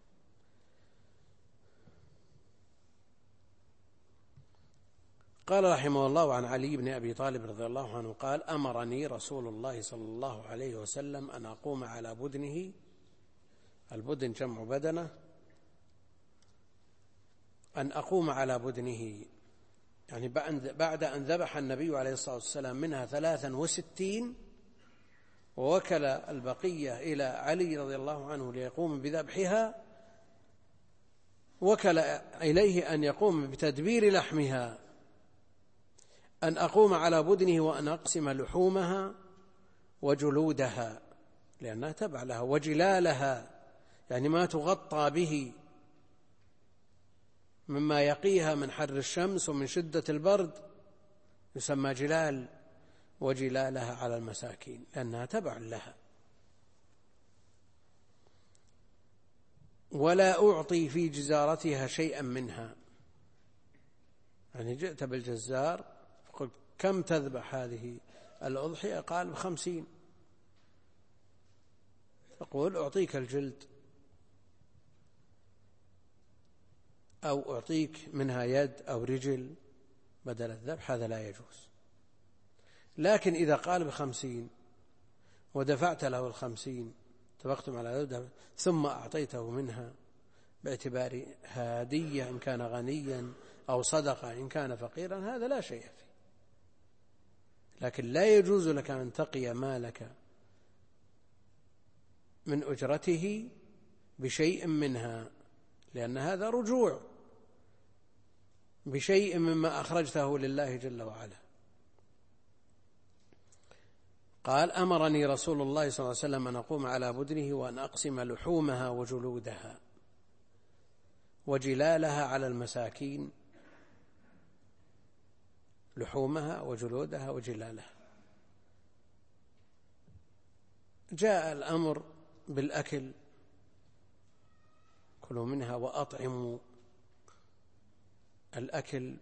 قال رحمه الله عن علي بن أبي طالب رضي الله عنه قال: أمرني رسول الله صلى الله عليه وسلم أن أقوم على بدنه. البدن جمع بدنة. أن أقوم على بدنه يعني بعد أن ذبح النبي عليه الصلاة والسلام منها 63 ووكل البقية إلى علي رضي الله عنه ليقوم بذبحها، وكل إليه أن يقوم بتدبير لحمها، أن أقوم على بدنه وأن أقسم لحومها وجلودها لأنها تبع لها، وجلالها يعني ما تغطى به مما يقيها من حر الشمس ومن شدة البرد يسمى جلال، وجلالها على المساكين لأنها تبع لها. ولا أعطي في جزارتها شيئا منها، يعني جئت بالجزار قلت كم تذبح هذه الأضحية؟ قال 50. تقول أعطيك الجلد أو أعطيك منها يد أو رجل بدل الذبح، هذا لا يجوز. لكن إذا قال 50 ودفعت له 50 اتفقتم على ذلك ثم أعطيته منها باعتبار هدية إن كان غنيا أو صدقة إن كان فقيرا، هذا لا شيء فيه. لكن لا يجوز لك أن تقي مالك من أجرته بشيء منها، لأن هذا رجوع بشيء مما أخرجته لله جل وعلا. قال: أمرني رسول الله صلى الله عليه وسلم أن أقوم على بدنه وأن أقسم لحومها وجلودها وجلالها على المساكين. لحومها وجلودها وجلالها. جاء الأمر بالأكل، كلوا منها وأطعموا. الأكل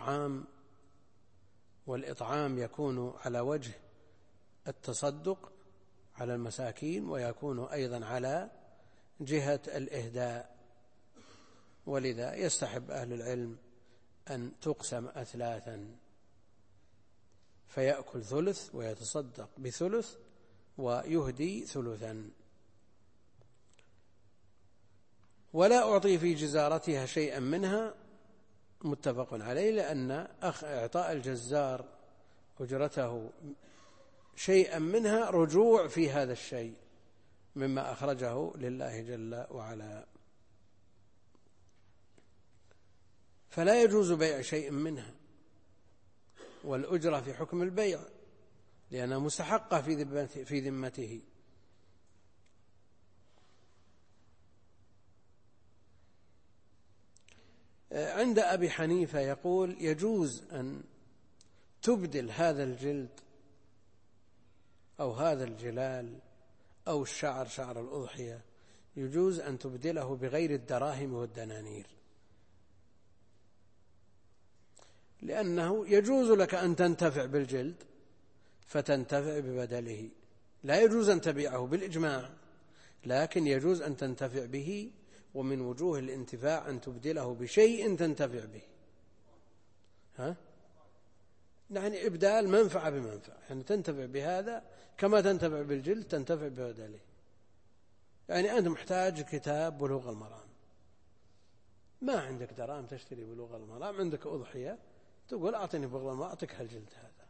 والإطعام يكون على وجه التصدق على المساكين، ويكون أيضا على جهة الإهداء. ولذا يستحب أهل العلم أن تقسم أثلاثا، فيأكل ثلث ويتصدق بثلث ويهدي ثلثا. ولا أعطي في جزارتها شيئا منها، متفق عليه، لأن إعطاء الجزار أجرته شيئا منها رجوع في هذا الشيء مما أخرجه لله جل وعلا. فلا يجوز بيع شيء منها، والأجرة في حكم البيع لأنها مستحقة في ذمته. عند أبي حنيفة يقول يجوز أن تبدل هذا الجلد أو هذا الجلال أو الشعر، شعر الأضحية، يجوز أن تبدله بغير الدراهم والدنانير، لأنه يجوز لك أن تنتفع بالجلد فتنتفع ببدله، لا يجوز أن تبيعه بالإجماع، لكن يجوز أن تنتفع به. ومن وجوه الانتفاع أن تبدله بشيء تنتفع به، يعني إبدال منفعة بمنفعة، يعني تنتفع بهذا كما تنتفع بالجلد تنتفع ببدله. يعني أنت محتاج كتاب بلوغ المرام، ما عندك دراهم تشتري بلوغ المرام، عندك أضحية، تقول أعطني بلوغ المرام أعطيك هالجلد هذا.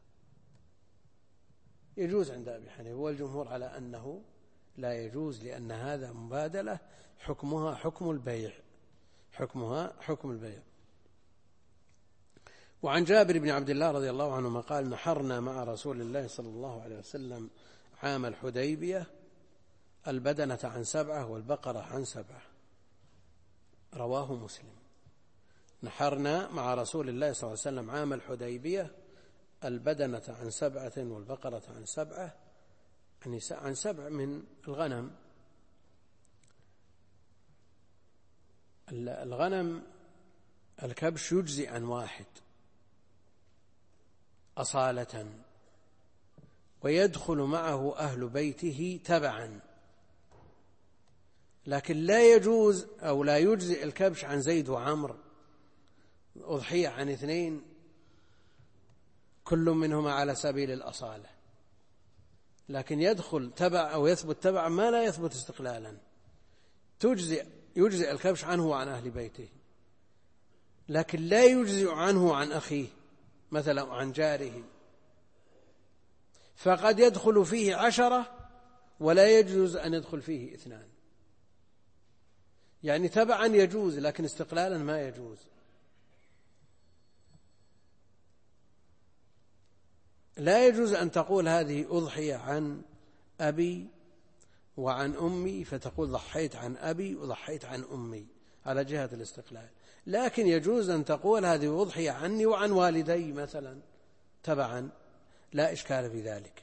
يجوز عند أبي حنيفة والجمهور على أنه لا يجوز، لأن هذا مبادلة حكمها حكم البيع، حكمها حكم البيع. وعن جابر بن عبد الله رضي الله عنهما قال: نحرنا مع رسول الله صلى الله عليه وسلم عام الحديبية البدنة عن 7 والبقرة عن 7، رواه مسلم. نحرنا مع رسول الله صلى الله عليه وسلم عام الحديبية البدنة عن 7 والبقرة عن 7، يعني عن 7 من الغنم. الغنم الكبش يجزي عن واحد أصالة، ويدخل معه أهل بيته تبعا، لكن لا يجوز أو لا يجزي الكبش عن زيد وعمر أضحية عن اثنين كل منهما على سبيل الأصالة، لكن يدخل تبع أو يثبت تبع ما لا يثبت استقلالا. يجزي الكبش عنه وعن أهل بيته، لكن لا يجزي عنه وعن أخيه مثلا عن جاره، فقد يدخل فيه 10 ولا يجوز أن يدخل فيه 2. يعني تبعا يجوز لكن استقلالا ما يجوز. لا يجوز أن تقول هذه أضحية عن أبي وعن أمي، فتقول ضحيت عن أبي وضحيت عن أمي على جهة الاستقلال، لكن يجوز أن تقول هذه أضحية عني وعن والدي مثلا تبعا، لا إشكال في ذلك.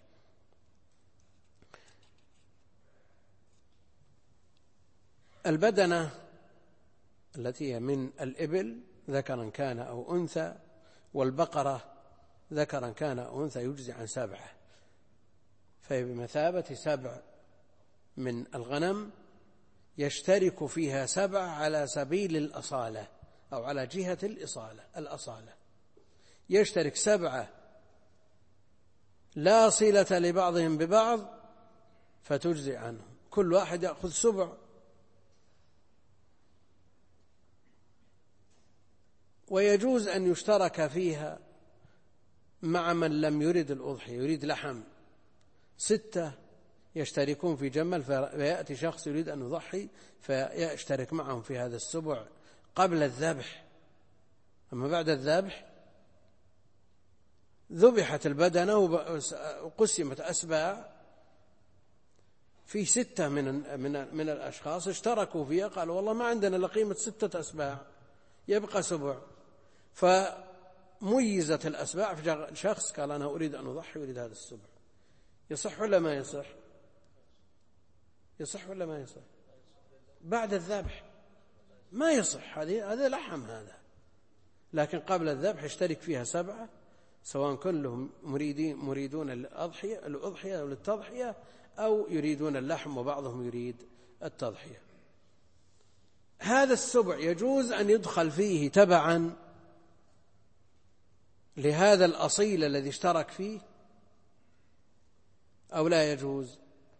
البدنة التي هي من الإبل ذكرا كان أو أنثى، والبقرة ذكرا كان أو أنثى يجزي عن 7، فهي بمثابة 7 من الغنم، يشترك فيها 7 على سبيل الأصالة أو على جهة الأصالة. يشترك 7 لا صلة لبعضهم ببعض فتجزي عنهم، كل واحد يأخذ 7. ويجوز أن يشترك فيها مع من لم يرد الأضحية، يريد لحم، 6 يشتركون في جمل، فيأتي شخص يريد أن يضحي فيشترك معهم في هذا 7 قبل الذبح. أما بعد الذبح ذبحت البدنة وقسمت أسباع، في 6 من الأشخاص اشتركوا فيها، قالوا والله ما عندنا لقيمة 6 أسباع، يبقى 7، فميزت الأسباع في شخص قال أنا أريد أن أضحي أريد هذا 7. يصح ولا ما يصح؟ يصح ولا ما يصح؟ بعد الذبح ما يصح، هذا لحم هذا، لكن قبل الذبح يشترك فيها 7، سواء كلهم مريدون الأضحية أو للتضحية، أو يريدون اللحم وبعضهم يريد التضحية. هذا 7 يجوز أن يدخل فيه تبعا لهذا الأصيل الذي اشترك فيه أو لا يجوز؟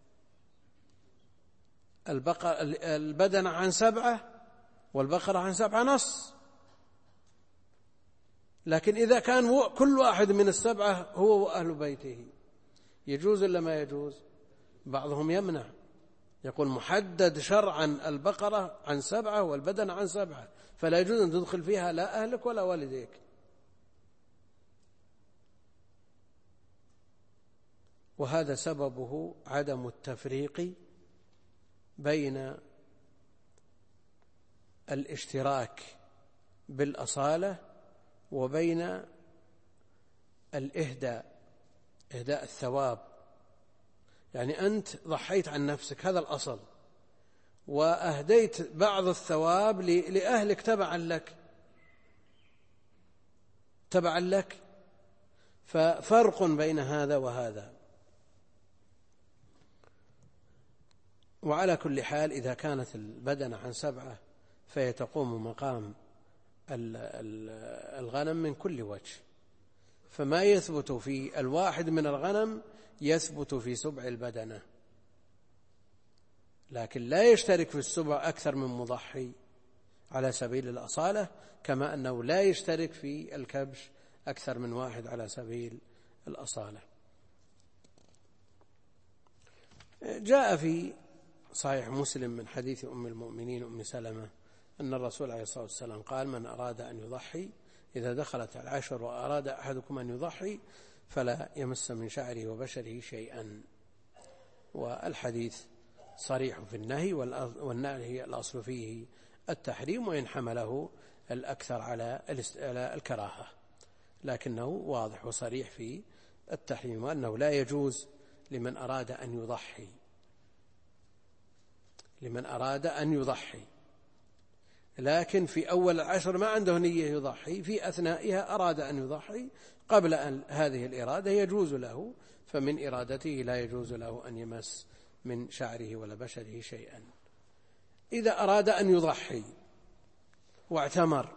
البدنة عن 7 والبقرة عن 7 نص، لكن إذا كان كل واحد من 7 هو وأهل بيته يجوز ولا ما يجوز؟ بعضهم يمنع، يقول محدد شرعا البقرة عن 7 والبدنة عن 7، فلا يجوز أن تدخل فيها لا أهلك ولا والديك. وهذا سببه عدم التفريق بين الاشتراك بالأصالة وبين إهداء الثواب. يعني أنت ضحيت عن نفسك، هذا الأصل، وأهديت بعض الثواب لأهلك تبعا لك، ففرق بين هذا وهذا. وعلى كل حال إذا كانت البدنة عن 7 فهي تقوم مقام الغنم من كل وجه، فما يثبت في الواحد من الغنم يثبت في 7 البدنة، لكن لا يشترك في 7 أكثر من مضحي على سبيل الأصالة، كما أنه لا يشترك في الكبش أكثر من 1 على سبيل الأصالة. جاء في صحيح مسلم من حديث أم المؤمنين أم سلمة أن الرسول عليه الصلاة والسلام قال: من أراد أن يضحي إذا دخلت 10 وأراد أحدكم أن يضحي فلا يمس من شعره وبشره شيئا. والحديث صريح في النهي، والنهي الأصل فيه التحريم، وإن حمله الأكثر على الكراهة، لكنه واضح وصريح في التحريم، وأنه لا يجوز لمن أراد أن يضحي لكن في أول العشر ما عنده نية يضحي، في أثنائها أراد أن يضحي قبل أن هذه الإرادة يجوز له، فمن إرادته لا يجوز له أن يمس من شعره ولا بشره شيئا. إذا أراد أن يضحي واعتمر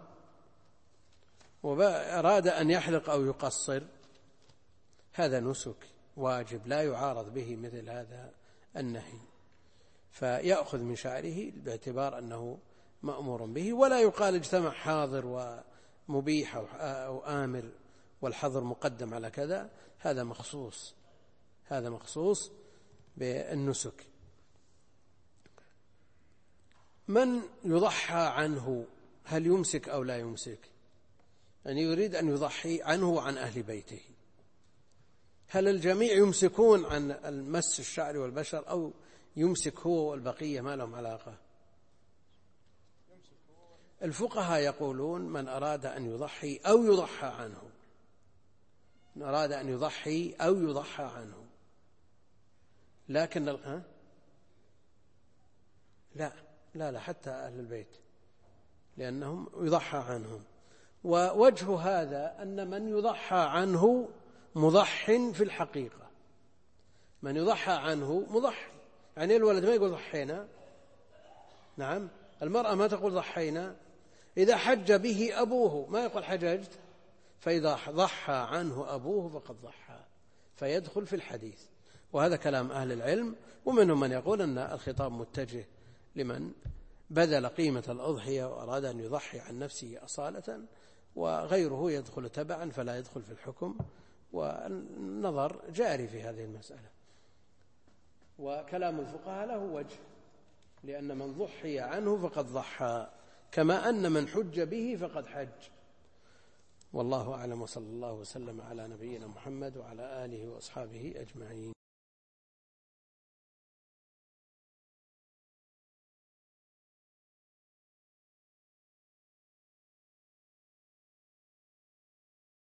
وأراد أن يحلق أو يقصر، هذا نسك واجب لا يعارض به مثل هذا النهي، فيأخذ من شعره باعتبار أنه مأمور به، ولا يقال اجتمع حاضر ومبيح أو آمر والحظر مقدم على كذا، هذا مخصوص بالنسك. من يضحى عنه هل يمسك أو لا يمسك؟ يعني يريد أن يضحي عنه وعن أهل بيته، هل الجميع يمسكون عن المس الشعر والبشر أو يمسك هو والبقية ما لهم علاقة؟ الفقهاء يقولون من أراد أن يضحي أو يضحى عنه، من أراد أن يضحي أو يضحى عنه، لكن لا حتى أهل البيت لأنهم يضحى عنهم. ووجه هذا أن من يضحى عنه مضح في الحقيقة، من يضحى عنه مضحي، يعني الولد ما يقول ضحينا، نعم، المرأة ما تقول ضحينا، إذا حج به أبوه ما يقول حججت، فإذا ضحى عنه أبوه فقد ضحى، فيدخل في الحديث. وهذا كلام أهل العلم، ومنهم من يقول أن الخطاب متجه لمن بذل قيمة الأضحية وأراد أن يضحي عن نفسه أصالة، وغيره يدخل تبعا فلا يدخل في الحكم، والنظر جاري في هذه المسألة. وكلام الفقهاء له وجه، لأن من ضحي عنه فقد ضحى، كما أن من حج به فقد حج. والله أعلم، وصلى الله وسلم على نبينا محمد وعلى آله وأصحابه أجمعين.